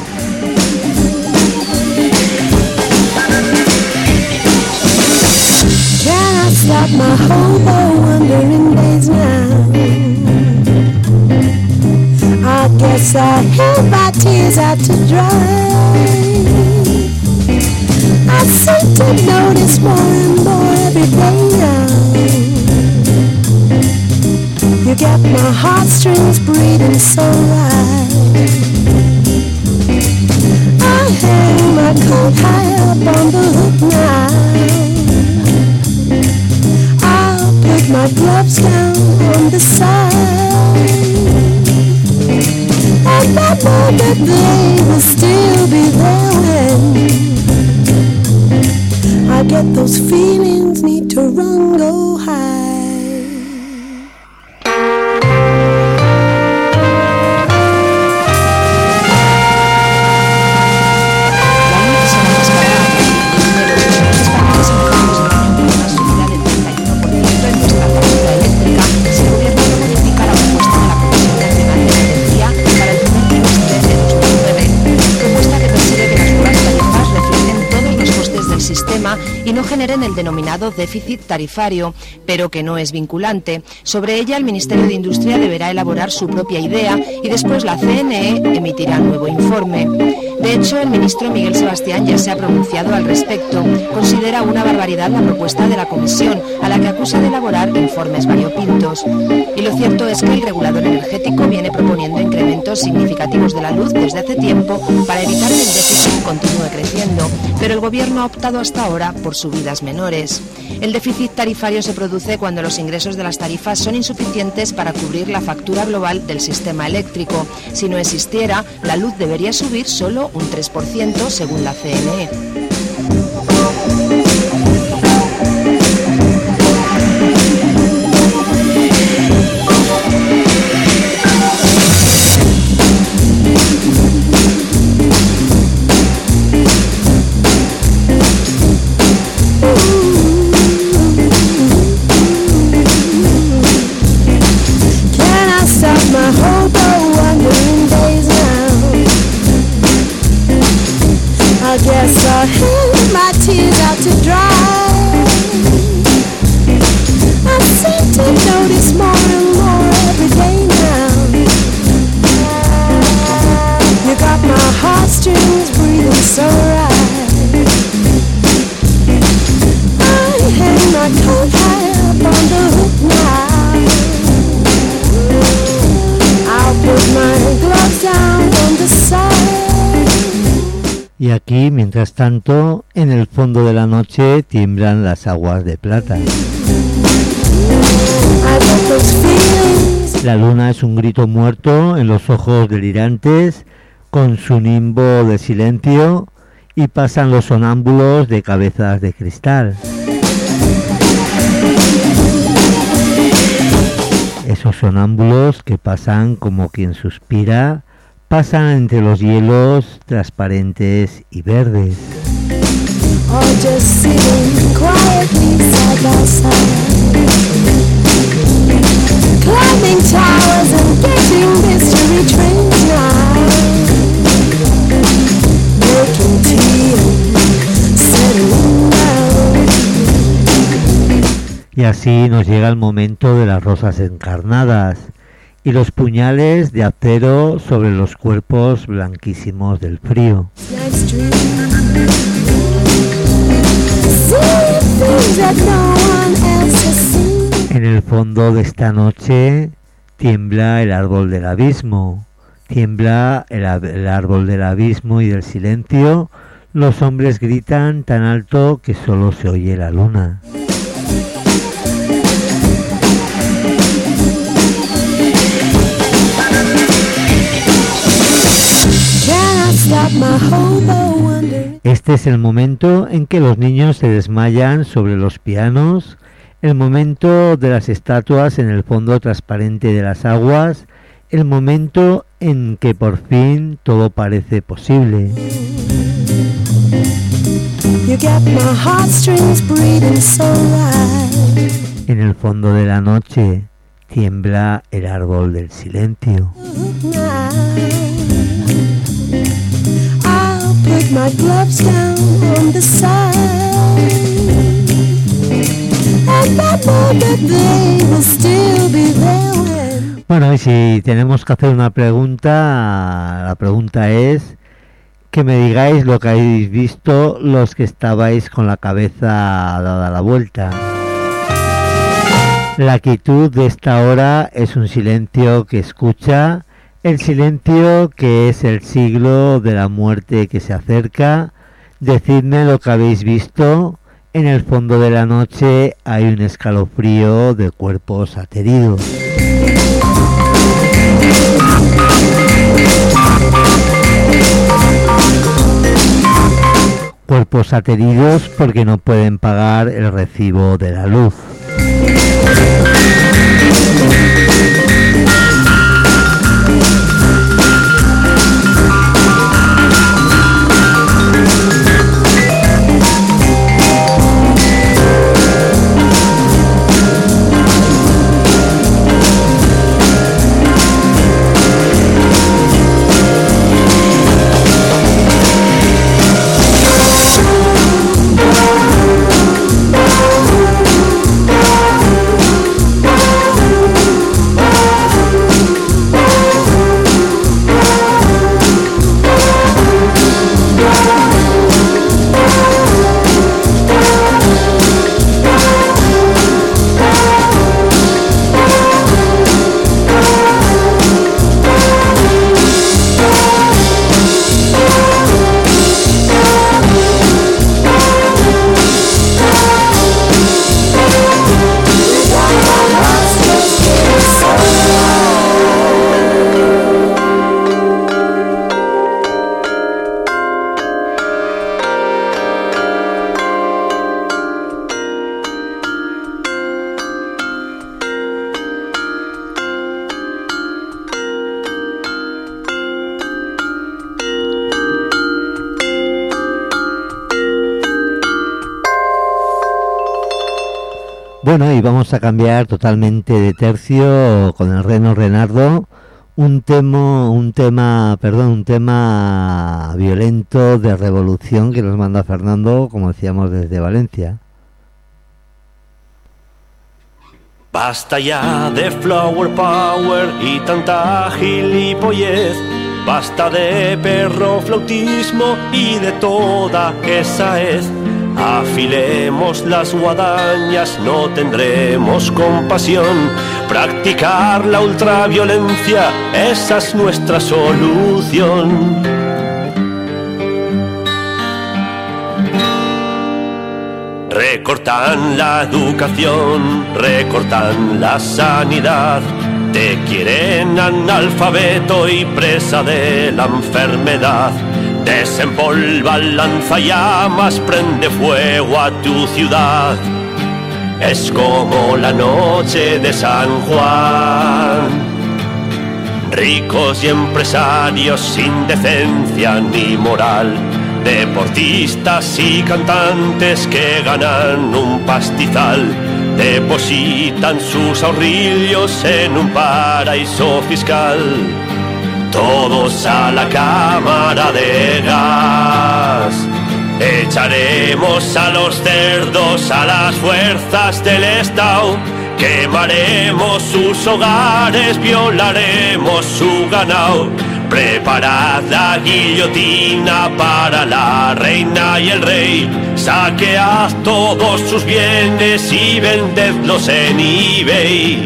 You got my heartstrings breathing so right. I hang my coat high up on the hook now. I'll put my gloves down on the side. And I know that they will still be there when I get those feelings need to run, go high. Y no genera generen el denominado déficit tarifario, pero que no es vinculante. Sobre ella, el Ministerio de Industria deberá elaborar su propia idea y después la C N E emitirá nuevo informe. De hecho, el ministro Miguel Sebastián ya se ha pronunciado al respecto. Considera una barbaridad la propuesta de la Comisión, a la que acusa de elaborar informes variopintos. Y lo cierto es que el regulador energético viene proponiendo incrementos significativos de la luz desde hace tiempo para evitar que el déficit continúe creciendo, pero el Gobierno ha optado hasta ahora por subidas menores. El déficit tarifario se produce cuando los ingresos de las tarifas son insuficientes para cubrir la factura global del sistema eléctrico. Si no existiera, la luz debería subir solo un tres por ciento según la C N E. I guess I'll hang my tears out to dry. I seem to notice more and more every day now. You got my heartstrings breathing so right. I hang my coat high up on the hook now. I'll put my gloves down on the side. Y aquí, mientras tanto, en el fondo de la noche tiemblan las aguas de plata. La luna es un grito muerto en los ojos delirantes, con su nimbo de silencio, y pasan los sonámbulos de cabezas de cristal. Esos sonámbulos que pasan como quien suspira, pasan entre los hielos transparentes y verdes. Y así nos llega el momento de las rosas encarnadas y los puñales de acero sobre los cuerpos blanquísimos del frío. En el fondo de esta noche tiembla el árbol del abismo, tiembla el, el árbol del abismo y del silencio. Los hombres gritan tan alto que solo se oye la luna. Este es el momento en que los niños se desmayan sobre los pianos, el momento de las estatuas en el fondo transparente de las aguas, el momento en que por fin todo parece posible. En el fondo de la noche tiembla el árbol del silencio. My gloves down on the side. And I know that they will still be there when... Bueno, y si tenemos que hacer una pregunta, la pregunta es que me digáis lo que habéis visto los que estabais con la cabeza dada la vuelta. La quietud de esta hora es un silencio que escucha. El silencio que es el siglo de la muerte que se acerca. Decidme lo que habéis visto. En el fondo de la noche hay un escalofrío de cuerpos ateridos. Cuerpos ateridos porque no pueden pagar el recibo de la luz. Bueno, y vamos a cambiar totalmente de tercio con el Reno Renardo, un tema, un tema, perdón, un tema violento de revolución que nos manda Fernando, como decíamos, desde Valencia. Basta ya de flower power y tanta gilipollez. Basta de perro flautismo y de toda esa hez. Afilemos las guadañas, no tendremos compasión. Practicar la ultraviolencia, esa es nuestra solución. Recortan la educación, recortan la sanidad. Te quieren analfabeto y presa de la enfermedad. Desempolva, lanzallamas, prende fuego a tu ciudad. Es como la noche de San Juan. Ricos y empresarios sin decencia ni moral. Deportistas y cantantes que ganan un pastizal. Depositan sus ahorrillos en un paraíso fiscal. Todos a la cámara de gas. Echaremos a los cerdos a las fuerzas del Estado. Quemaremos sus hogares, violaremos su ganado. Preparad la guillotina para la reina y el rey. Saquead todos sus bienes y vendedlos en eBay.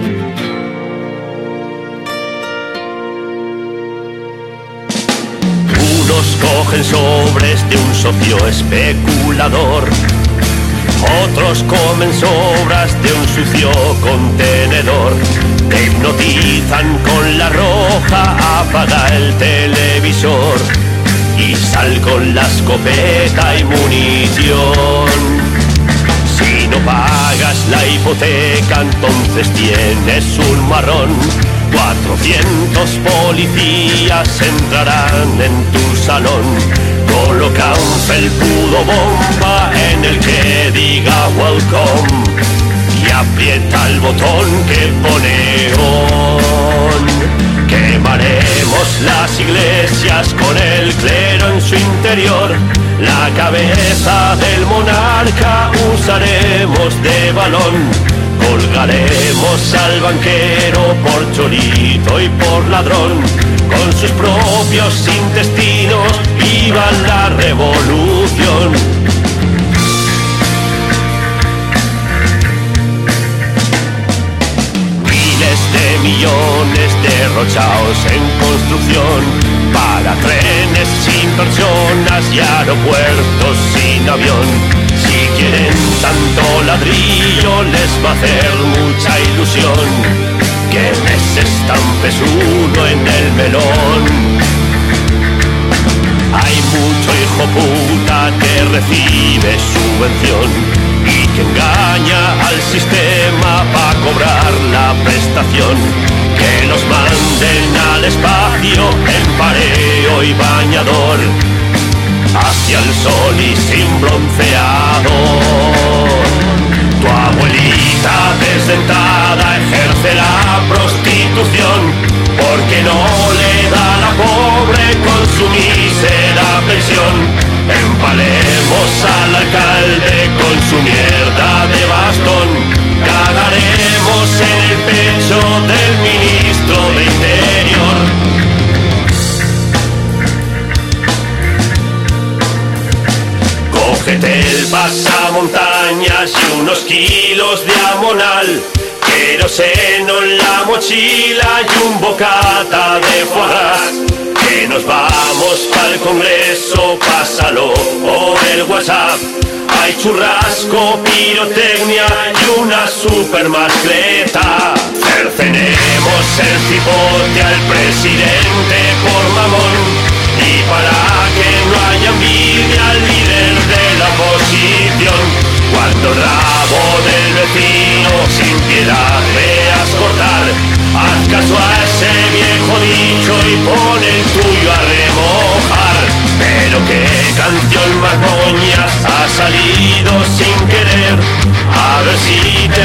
Unos cogen sobres de un socio especulador. Otros comen sobras de un sucio contenedor. Te hipnotizan con la roja, apaga el televisor y sal con la escopeta y munición. Si no pagas la hipoteca, entonces tienes un marrón. Cuatrocientos policías entrarán en tu salón. Coloca un felpudo bomba en el que diga welcome y aprieta el botón que pone on. Quemaremos las iglesias con el clero en su interior. La cabeza del monarca usaremos de balón. Colgaremos al banquero por chorito y por ladrón. Con sus propios intestinos, viva la revolución. Miles de millones derrochados en construcción, para trenes sin personas y aeropuertos sin avión. Si quieren tanto ladrillo les va a hacer mucha ilusión que les estampes uno en el melón. Hay mucho hijo puta que recibe subvención y que engaña al sistema para cobrar la prestación. Que los manden al espacio en pareo y bañador, hacia el sol y sin bronceado. Tu abuelita desdentada ejerce la prostitución porque no le da a la pobre con su mísera pensión. Empalemos al alcalde con su mierda de bastón. Cagaremos en el pecho del ministro de Interior. Cógete el pasamontañas y unos kilos de amonal, queroseno en la mochila y un bocata de foie gras. Que nos vamos pa'l Congreso, pásalo por el WhatsApp. Hay churrasco, pirotecnia y una super mascleta. Cercenemos el cipote al presidente por mamón, y para que no haya envidia al líder de la oposición. Cuando el rabo del vecino sin piedad veas cortar, haz caso a ese viejo dicho y pon el tuyo a remojar. Pero qué canción más moña ha salido sin querer, a ver si te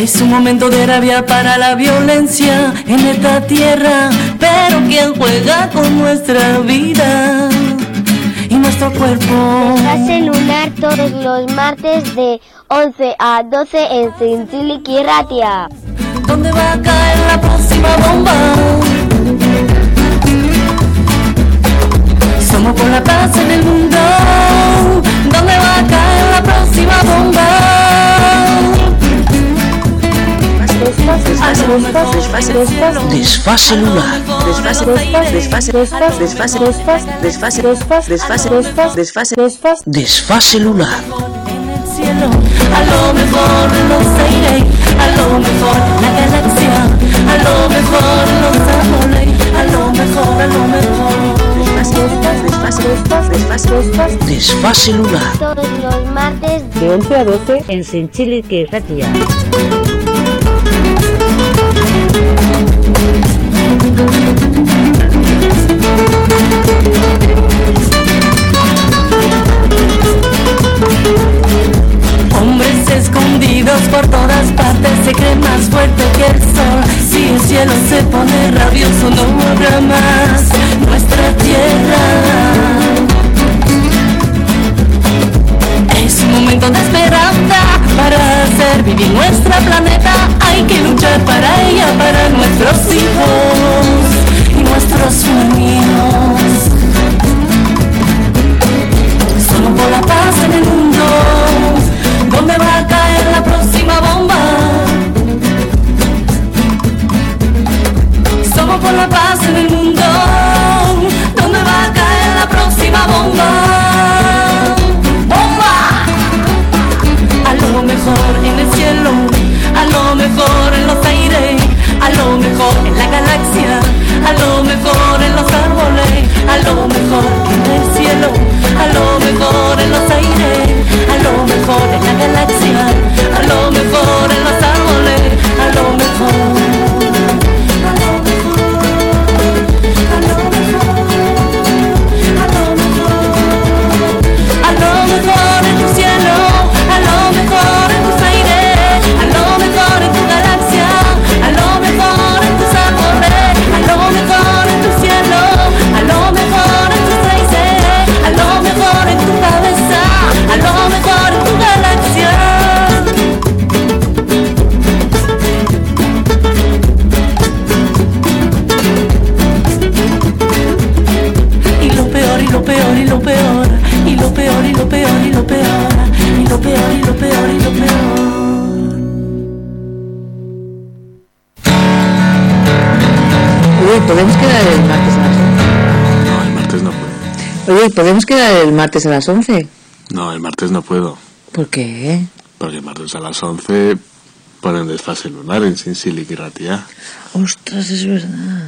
Es un momento de rabia para la violencia en esta tierra, pero ¿quién juega con nuestra vida y nuestro cuerpo? Desfase lunar todos los martes de once a doce en Zintzilik y Ratia. ¿Dónde va a caer la próxima bomba? Somos por la paz en el mundo. ¿Dónde va a caer la próxima bomba? Desfase lunar. Desfase, desfase lunar. Desfase, desfase, desfase, desfase, desfase, desfase, desfase lunar. Cielo, a lo mejor los aires, a lo mejor la galaxia, a lo mejor los árboles, a lo mejor, a lo mejor. Desfase, desfase, desfase, desfase, desfase lunar. Todos los martes de once a doce en Zintzilik y Ratia. Hombres escondidos por todas partes se creen más fuerte que el sol. Si el cielo se pone rabioso no habrá más nuestra tierra. Es un momento de esperanza para hacer vivir nuestra planeta. Hay que luchar para ella, para nuestros hijos y nuestros sueños. Solo por la paz en el mundo. ¿Dónde va a caer la próxima bomba? Somos por la paz en el mundo. ¿Dónde va a caer la próxima bomba? ¡Bomba! A lo mejor en el cielo, a lo mejor en los aires, a lo mejor en la galaxia, a lo mejor en los árboles, a lo mejor en el cielo, a lo mejor en los aires, a lo mejor en la galaxia, a lo mejor en los árboles, a lo mejor. A lo mejor en tu cielo, a lo mejor en tus aires, a lo mejor en tu galaxia, a lo mejor en tus árboles, a lo mejor en tu cielo, a lo mejor en tus aires, a lo mejor en tu cabeza, a lo mejor en tu galaxia. Y lo peor, y lo peor, y lo peor, y lo peor, y lo peor, y lo peor, y lo peor, y lo peor, y lo peor. Oye, ¿podemos quedar el martes a las once? No, el martes no puedo. Oye, ¿podemos quedar el martes a las once? No, el martes no puedo. ¿Por qué? Porque el martes a las once ponen desfase lunar en Zintzilik y Ratia. Ostras, es verdad.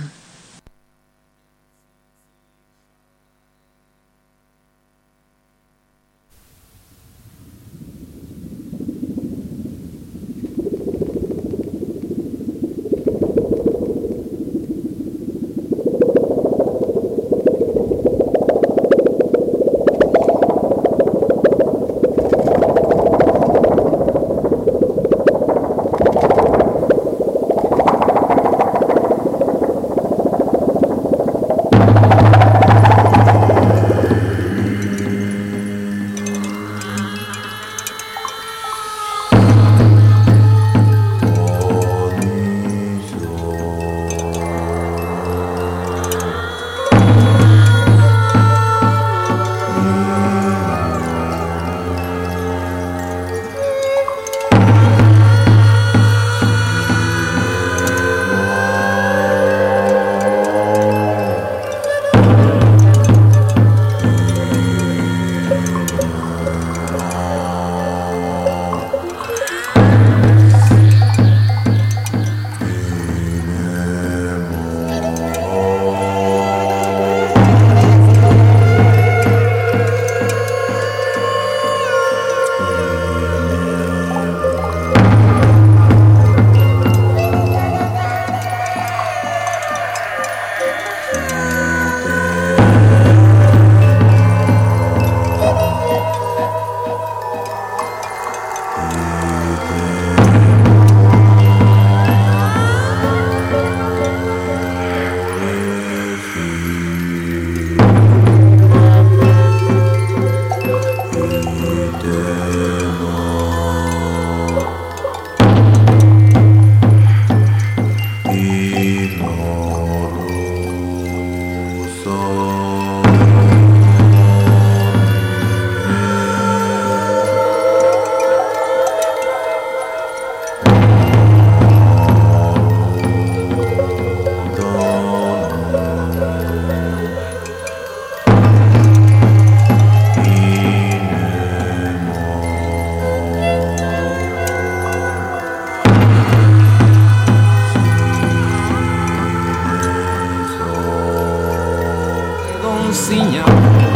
cozinha.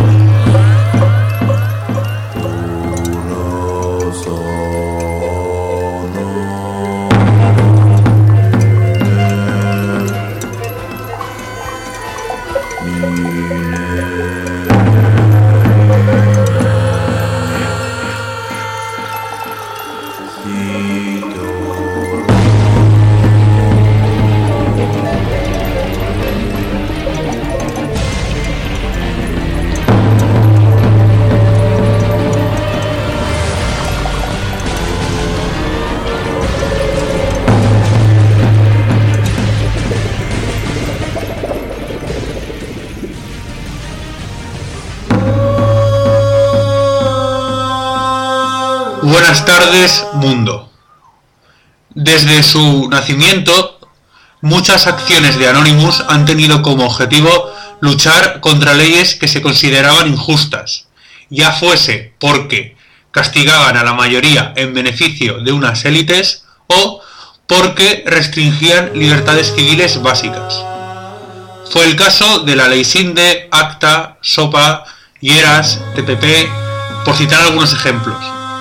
Buenas tardes, mundo. Desde su nacimiento, muchas acciones de Anonymous han tenido como objetivo luchar contra leyes que se consideraban injustas, ya fuese porque castigaban a la mayoría en beneficio de unas élites o porque restringían libertades civiles básicas. Fue el caso de la Ley Sinde, ACTA, SOPA, IERAS, T P P, por citar algunos ejemplos.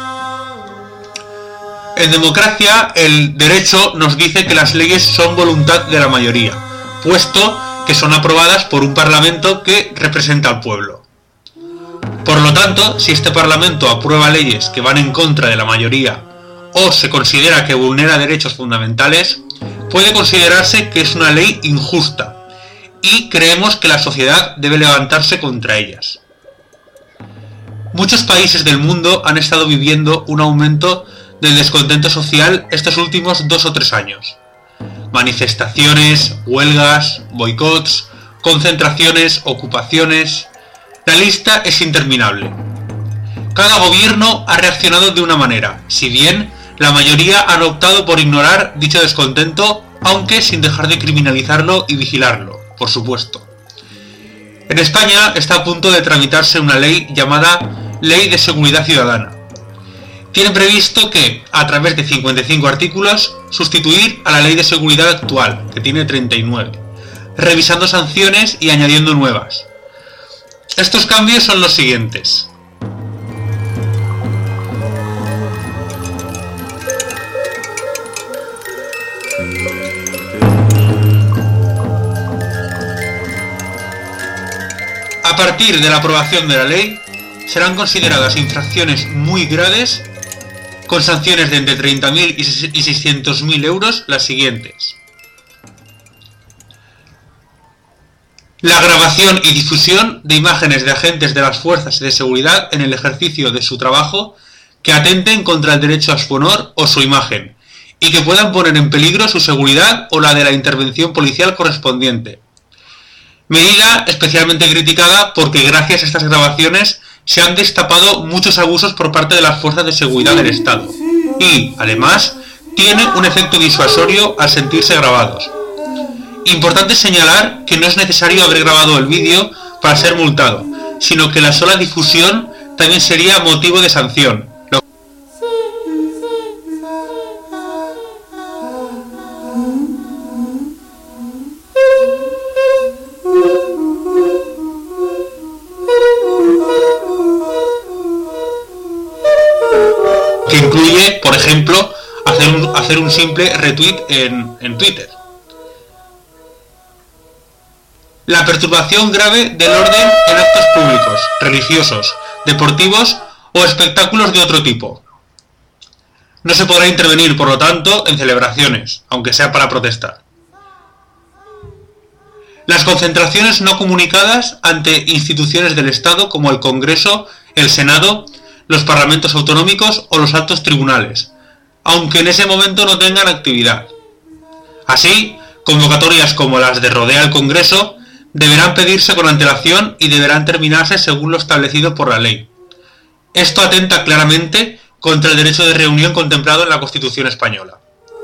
En democracia, el derecho nos dice que las leyes son voluntad de la mayoría, puesto que son aprobadas por un parlamento que representa al pueblo. Por lo tanto, si este parlamento aprueba leyes que van en contra de la mayoría o se considera que vulnera derechos fundamentales, puede considerarse que es una ley injusta y creemos que la sociedad debe levantarse contra ellas. Muchos países del mundo han estado viviendo un aumento del descontento social estos últimos dos o tres años. Manifestaciones, huelgas, boicots, concentraciones, ocupaciones... La lista es interminable. Cada gobierno ha reaccionado de una manera, si bien la mayoría han optado por ignorar dicho descontento, aunque sin dejar de criminalizarlo y vigilarlo, por supuesto. En España está a punto de tramitarse una ley llamada Ley de Seguridad Ciudadana. Tiene previsto que, a través de cincuenta y cinco artículos, sustituir a la Ley de Seguridad actual, que tiene treinta y nueve, revisando sanciones y añadiendo nuevas. Estos cambios son los siguientes. A partir de la aprobación de la ley, serán consideradas infracciones muy graves con sanciones de entre treinta mil y seiscientos mil euros las siguientes. La grabación y difusión de imágenes de agentes de las fuerzas de seguridad en el ejercicio de su trabajo que atenten contra el derecho a su honor o su imagen y que puedan poner en peligro su seguridad o la de la intervención policial correspondiente. Medida especialmente criticada porque gracias a estas grabaciones se han destapado muchos abusos por parte de las fuerzas de seguridad del Estado y, además, tiene un efecto disuasorio al sentirse grabados. Importante señalar que no es necesario haber grabado el vídeo para ser multado, sino que la sola difusión también sería motivo de sanción. Lo que incluye, por ejemplo, hacer un, hacer un simple retweet en, en Twitter. La perturbación grave del orden en actos públicos, religiosos, deportivos o espectáculos de otro tipo. No se podrá intervenir, por lo tanto, en celebraciones, aunque sea para protestar. Las concentraciones no comunicadas ante instituciones del Estado como el Congreso, el Senado, los parlamentos autonómicos o los altos tribunales, aunque en ese momento no tengan actividad. Así, convocatorias como las de Rodea el Congreso deberán pedirse con antelación y deberán terminarse según lo establecido por la ley. Esto atenta claramente contra el derecho de reunión contemplado en la Constitución española.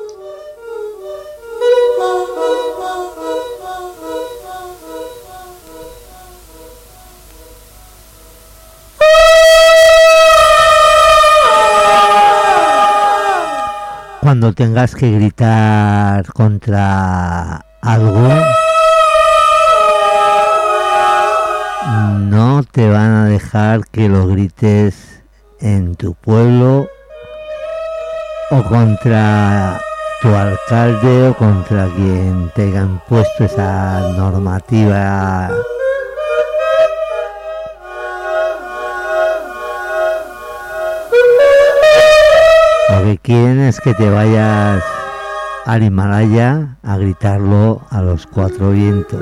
Cuando tengas que gritar contra algo, te van a dejar que lo grites en tu pueblo o contra tu alcalde o contra quien te haya impuesto esa normativa. Lo que quieren es que te vayas al Himalaya a gritarlo a los cuatro vientos.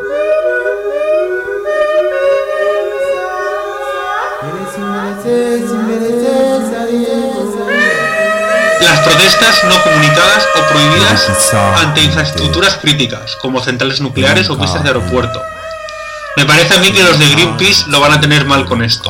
Las protestas no comunicadas o prohibidas ante infraestructuras críticas, como centrales nucleares o pistas de aeropuerto. Me parece a mí que los de Greenpeace lo van a tener mal con esto.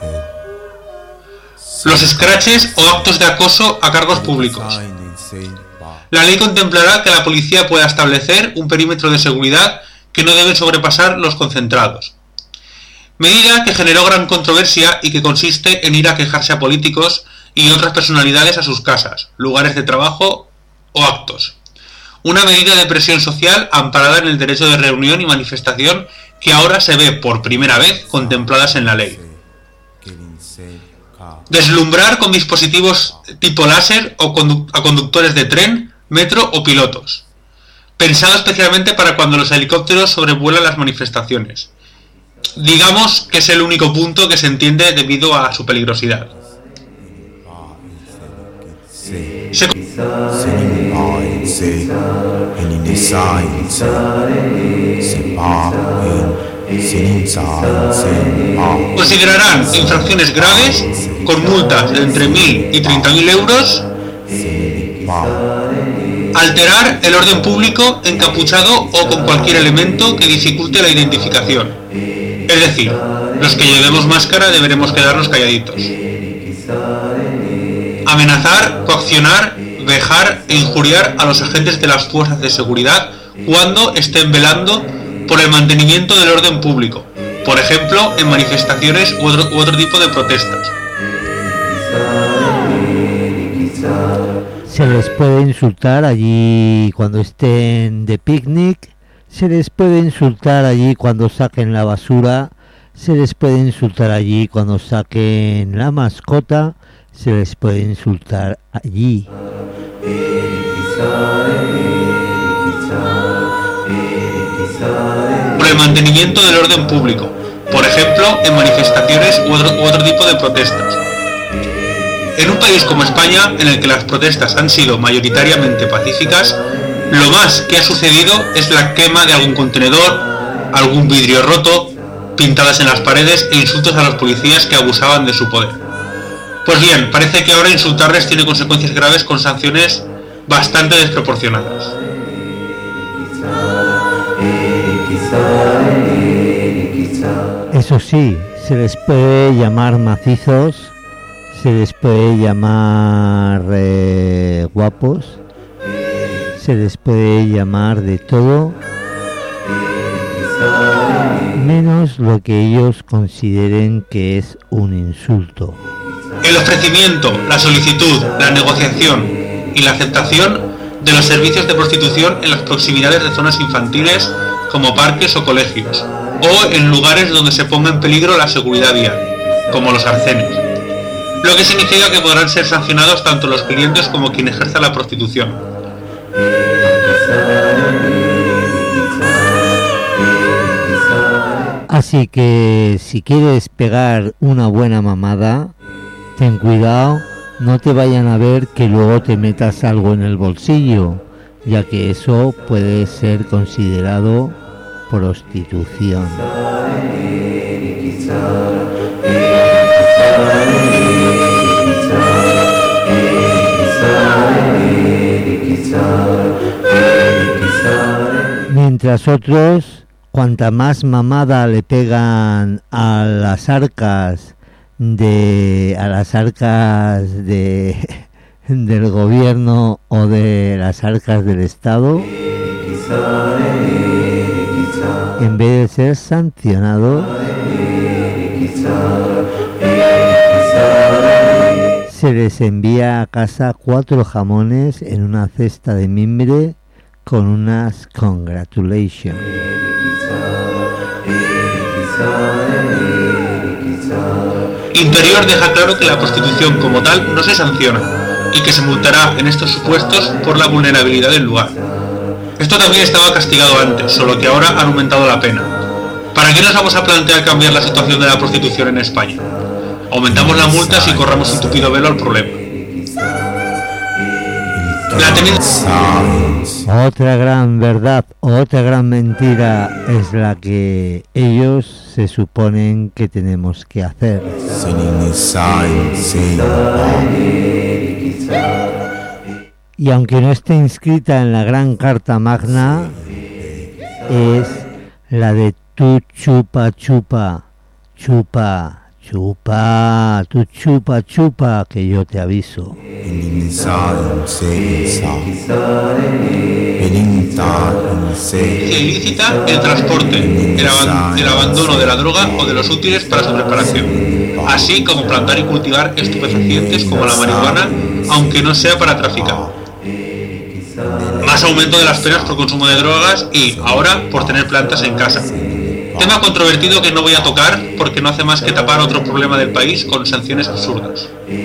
Los scratches o actos de acoso a cargos públicos. La ley contemplará que la policía pueda establecer un perímetro de seguridad que no debe sobrepasar los concentrados. Medida que generó gran controversia y que consiste en ir a quejarse a políticos y otras personalidades a sus casas, lugares de trabajo o actos. Una medida de presión social amparada en el derecho de reunión y manifestación que ahora se ve por primera vez contempladas en la ley. Deslumbrar con dispositivos tipo láser o condu- a conductores de tren, metro o pilotos. Pensado especialmente para cuando los helicópteros sobrevuelan las manifestaciones. Digamos que es el único punto que se entiende debido a su peligrosidad. Se considerarán infracciones graves con multas de entre mil y treinta mil euros. Alterar el orden público encapuchado o con cualquier elemento que dificulte la identificación. Es decir, los que llevemos máscara deberemos quedarnos calladitos. Amenazar, coaccionar, vejar e injuriar a los agentes de las fuerzas de seguridad cuando estén velando por el mantenimiento del orden público, por ejemplo, en manifestaciones u otro, u otro tipo de protestas. Se les puede insultar allí cuando estén de picnic, se les puede insultar allí cuando saquen la basura, se les puede insultar allí cuando saquen la mascota, se les puede insultar allí. Por el mantenimiento del orden público, por ejemplo, en manifestaciones u otro, u otro tipo de protestas. En un país como España, en el que las protestas han sido mayoritariamente pacíficas, lo más que ha sucedido es la quema de algún contenedor, algún vidrio roto, pintadas en las paredes e insultos a los policías que abusaban de su poder. Pues bien, parece que ahora insultarles tiene consecuencias graves con sanciones bastante desproporcionadas. Eso sí, se les puede llamar macizos, se les puede llamar eh, guapos, se les puede llamar de todo, menos lo que ellos consideren que es un insulto. El ofrecimiento, la solicitud, la negociación y la aceptación de los servicios de prostitución en las proximidades de zonas infantiles como parques o colegios, o en lugares donde se ponga en peligro la seguridad vial, como los arcenes, lo que significa que podrán ser sancionados tanto los clientes como quien ejerza la prostitución. Así que si quieres pegar una buena mamada, ten cuidado, no te vayan a ver que luego te metas algo en el bolsillo, ya que eso puede ser considerado prostitución. Mientras otros, cuanta más mamada le pegan a las arcas de a las arcas de del gobierno o de las arcas del Estado, en vez de ser sancionados, se les envía a casa cuatro jamones en una cesta de mimbre con unas congratulations. Interior deja claro que la prostitución como tal no se sanciona y que se multará en estos supuestos por la vulnerabilidad del lugar. Esto también estaba castigado antes, solo que ahora han aumentado la pena. ¿Para qué nos vamos a plantear cambiar la situación de la prostitución en España? Aumentamos las multas y corramos un tupido velo al problema. La tenencia... Otra gran verdad, otra gran mentira es la que ellos se suponen que tenemos que hacer. Y aunque no esté inscrita en la gran Carta Magna, es la de tú chupa, chupa, chupa, chupa, tú chupa, chupa, que yo te aviso. Ilícita el transporte, el, aban- el abandono de la droga o de los útiles para su preparación, así como plantar y cultivar estupefacientes como la marihuana, aunque no sea para traficar. Más aumento de las penas por consumo de drogas y, ahora, por tener plantas en casa. Tema controvertido que no voy a tocar porque no hace más que tapar otro problema del país con sanciones absurdas.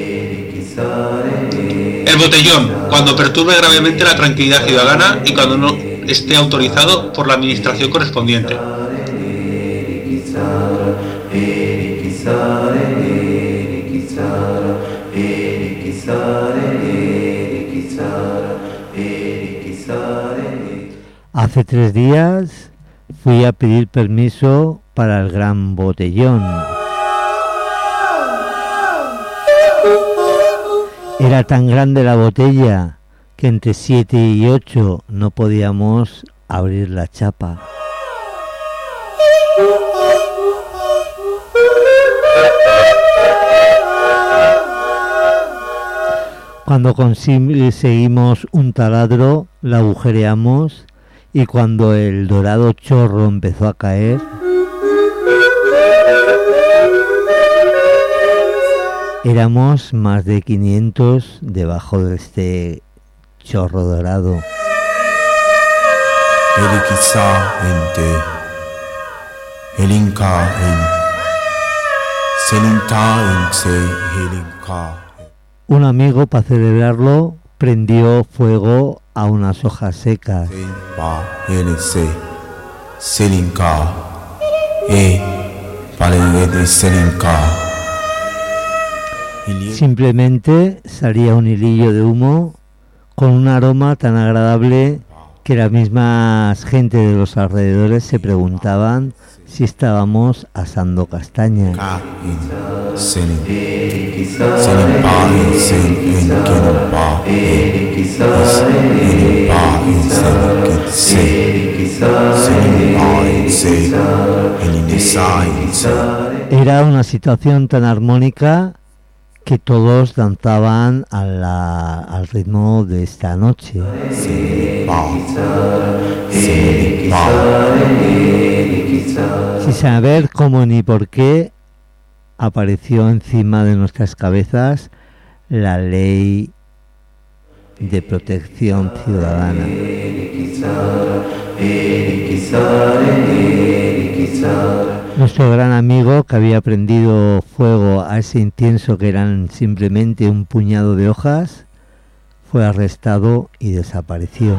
El botellón, cuando perturbe gravemente la tranquilidad ciudadana y cuando no esté autorizado por la administración correspondiente. Hace tres días fui a pedir permiso para el gran botellón. Era tan grande la botella que entre siete y ocho no podíamos abrir la chapa. Cuando conseguimos un taladro, la agujereamos y cuando el dorado chorro empezó a caer, éramos más de quinientos debajo de este chorro dorado. Un amigo, para celebrarlo, prendió fuego a unas hojas secas. Simplemente salía un hilillo de humo con un aroma tan agradable que la misma gente de los alrededores se preguntaban si estábamos asando castañas. Era una situación tan armónica que todos danzaban a la, al ritmo de esta noche. Sin saber cómo ni por qué apareció encima de nuestras cabezas la ley de protección ciudadana. Nuestro gran amigo, que había prendido fuego a ese incienso que eran simplemente un puñado de hojas, fue arrestado y desapareció.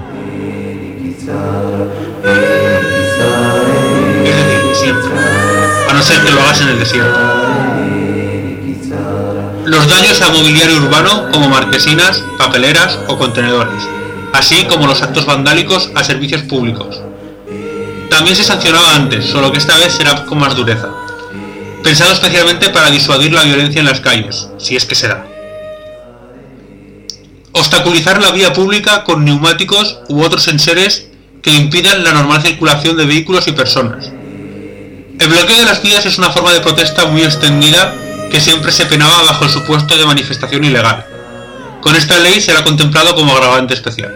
A no ser que lo hagas en el desierto. Los daños a mobiliario urbano como marquesinas, papeleras o contenedores, así como los actos vandálicos a servicios públicos. También se sancionaba antes, solo que esta vez será con más dureza, pensado especialmente para disuadir la violencia en las calles, si es que se da. Obstaculizar la vía pública con neumáticos u otros enseres que impidan la normal circulación de vehículos y personas. El bloqueo de las vías es una forma de protesta muy extendida que siempre se penaba bajo el supuesto de manifestación ilegal. Con esta ley será contemplado como agravante especial.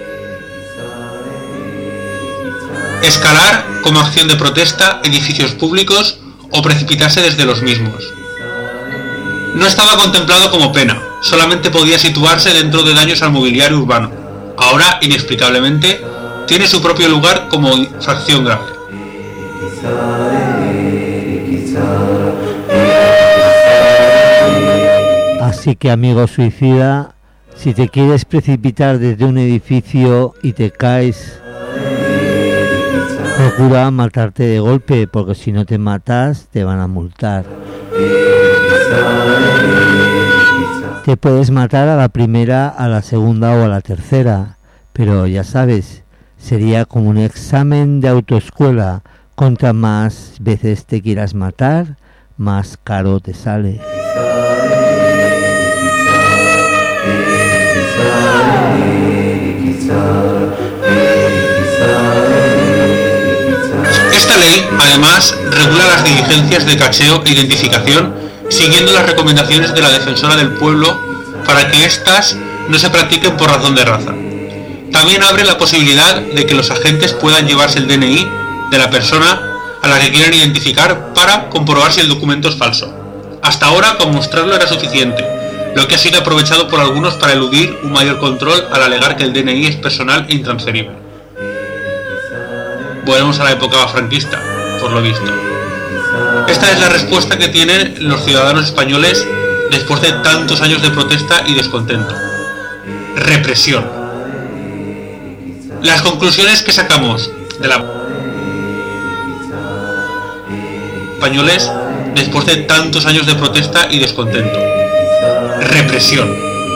Escalar, como acción de protesta, edificios públicos o precipitarse desde los mismos. No estaba contemplado como pena, solamente podía situarse dentro de daños al mobiliario urbano. Ahora, inexplicablemente, tiene su propio lugar como infracción grave. Así que, amigo suicida, si te quieres precipitar desde un edificio y te caes, procura matarte de golpe, porque si no te matas te van a multar. Te puedes matar a la primera, a la segunda o a la tercera, pero ya sabes, sería como un examen de autoescuela. Contra más veces te quieras matar, más caro te sale. Esta ley, además, regula las diligencias de cacheo e identificación siguiendo las recomendaciones de la Defensora del Pueblo para que éstas no se practiquen por razón de raza. También abre la posibilidad de que los agentes puedan llevarse el D N I de la persona a la que quieren identificar para comprobar si el documento es falso. Hasta ahora, con mostrarlo era suficiente, lo que ha sido aprovechado por algunos para eludir un mayor control al alegar que el D N I es personal e intransferible. Volvemos a la época franquista, por lo visto. Esta es la respuesta que tienen los ciudadanos españoles después de tantos años de protesta y descontento. Represión. Las conclusiones que sacamos de la españoles después de tantos años de protesta y descontento. Represión.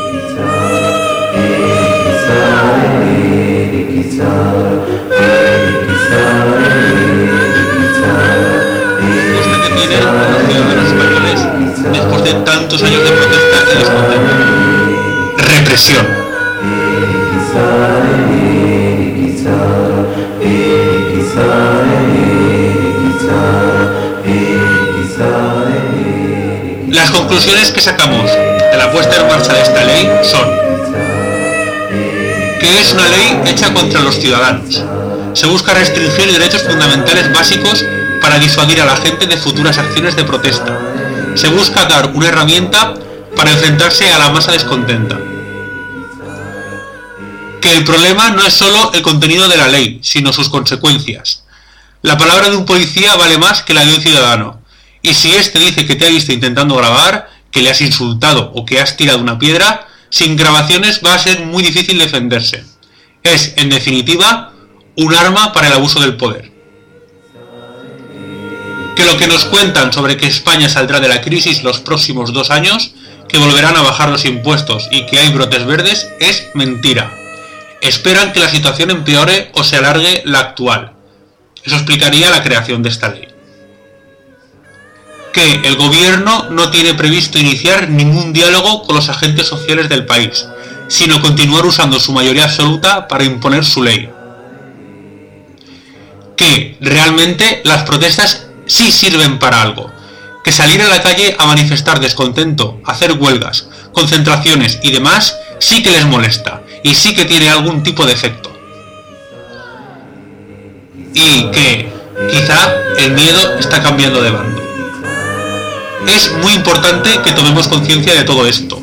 Respuesta que tienen los ciudadanos españoles después de tantos años de protesta y descontento. Represión. Las conclusiones que sacamos de la puesta en marcha de esta ley son que es una ley hecha contra los ciudadanos. Se busca restringir derechos fundamentales básicos para disuadir a la gente de futuras acciones de protesta. Se busca dar una herramienta para enfrentarse a la masa descontenta. Que el problema no es solo el contenido de la ley, sino sus consecuencias. La palabra de un policía vale más que la de un ciudadano. Y si éste dice que te ha visto intentando grabar, que le has insultado o que has tirado una piedra, sin grabaciones va a ser muy difícil defenderse. Es, en definitiva, un arma para el abuso del poder. Que lo que nos cuentan sobre que España saldrá de la crisis los próximos dos años, que volverán a bajar los impuestos y que hay brotes verdes, es mentira. Esperan que la situación empeore o se alargue la actual. Eso explicaría la creación de esta ley. Que el gobierno no tiene previsto iniciar ningún diálogo con los agentes sociales del país, sino continuar usando su mayoría absoluta para imponer su ley. Que realmente las protestas sí sirven para algo, que salir a la calle a manifestar descontento, hacer huelgas, concentraciones y demás sí que les molesta y sí que tiene algún tipo de efecto. Y que quizá el miedo está cambiando de bando. Es muy importante que tomemos conciencia de todo esto.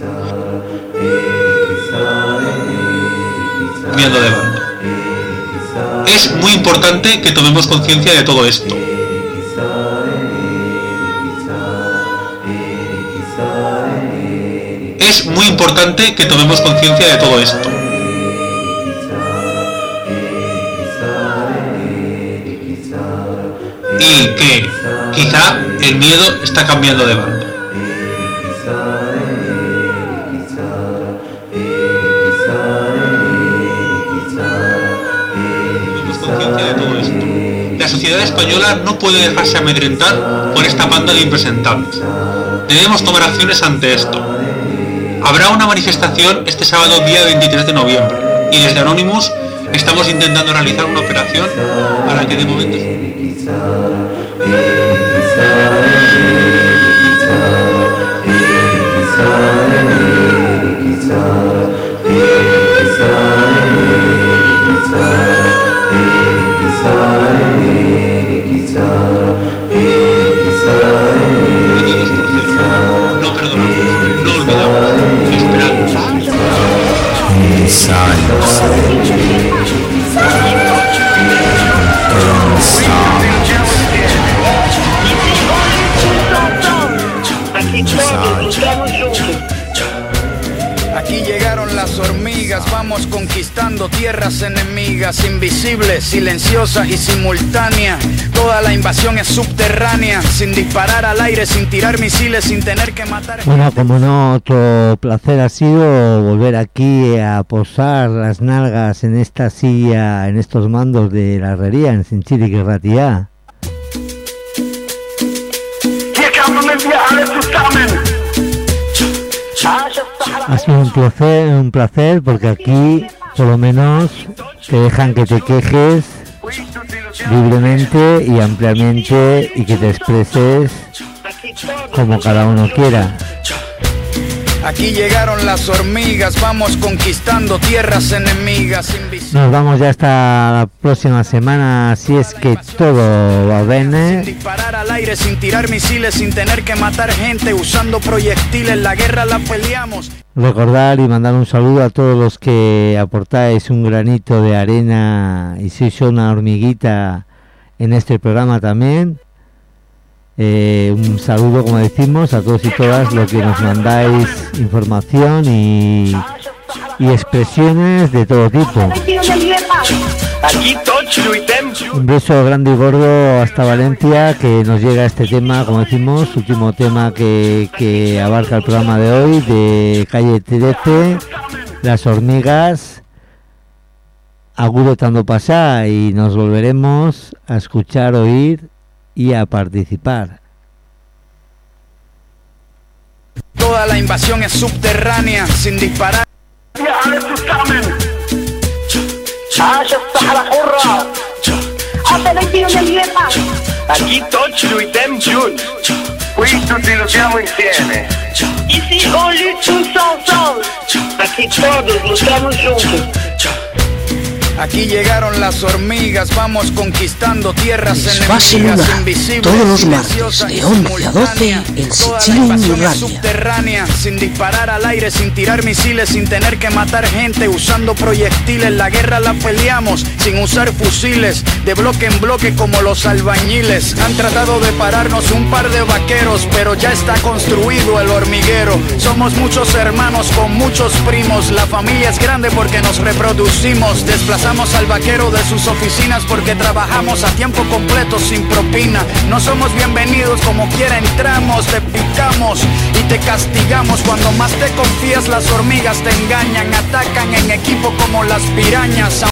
Cambiando de bando. Es muy importante que tomemos conciencia de todo esto. Es muy importante que tomemos conciencia de todo esto. Y que quizá el miedo está cambiando de bando. Tomemos conciencia de todo esto. La sociedad española no puede dejarse amedrentar por esta banda de impresentables. Debemos tomar acciones ante esto. Habrá una manifestación este sábado día veintitrés de noviembre y desde Anonymous estamos intentando realizar una operación a la que de momento no perdonamos, no olvidamos, esperamos. Inside vamos conquistando tierras enemigas, invisibles, silenciosas y simultáneas. Toda la invasión es subterránea, sin disparar al aire, sin tirar misiles, sin tener que matar. Bueno, como no, otro placer ha sido volver aquí a posar las nalgas en esta silla, en estos mandos de la herrería, en Zintzilik Irratia. Ha sido un placer, un placer porque aquí por lo menos te dejan que te quejes libremente y ampliamente y que te expreses como cada uno quiera. Aquí llegaron las hormigas, vamos conquistando tierras enemigas. Nos vamos ya hasta la próxima semana, si es que todo va bien. Sin disparar al aire, sin tirar misiles, sin tener que matar gente, usando proyectiles, la guerra la peleamos. Recordar y mandar un saludo a todos los que aportáis un granito de arena y sois una hormiguita en este programa también. Eh, un saludo, como decimos, a todos y todas los que nos mandáis información y, y expresiones de todo tipo. Un beso grande y gordo hasta Valencia, que nos llega este tema, como decimos, último tema que, que abarca el programa de hoy, de Calle trece, Las Hormigas, agudo tanto pasa, y nos volveremos a escuchar, oír y a participar. Toda la invasión es subterránea, sin disparar. Aquí tutti lottiamo juntos. Qui tutti lottiamo insieme. Ici on lutte tous ensemble. Aquí todos luchamos juntos. Aquí llegaron las hormigas, vamos conquistando tierras Desfase enemigas, lunar, invisibles, todos los martes silenciosas y de once a doce en Toda la Zintzilik invasión es Irratia. subterránea, sin disparar al aire, sin tirar misiles, sin tener que matar gente, usando proyectiles. La guerra la peleamos sin usar fusiles, de bloque en bloque como los albañiles. Han tratado de pararnos un par de vaqueros, pero ya está construido el hormiguero. Somos muchos hermanos con muchos primos, la familia es grande porque nos reproducimos. Desplazamos al vaquero de sus oficinas porque trabajamos a tiempo completo sin propina. No somos bienvenidos, como quiera entramos, te picamos y te castigamos. Cuando más te confías, las hormigas te engañan, atacan en equipo como las pirañas.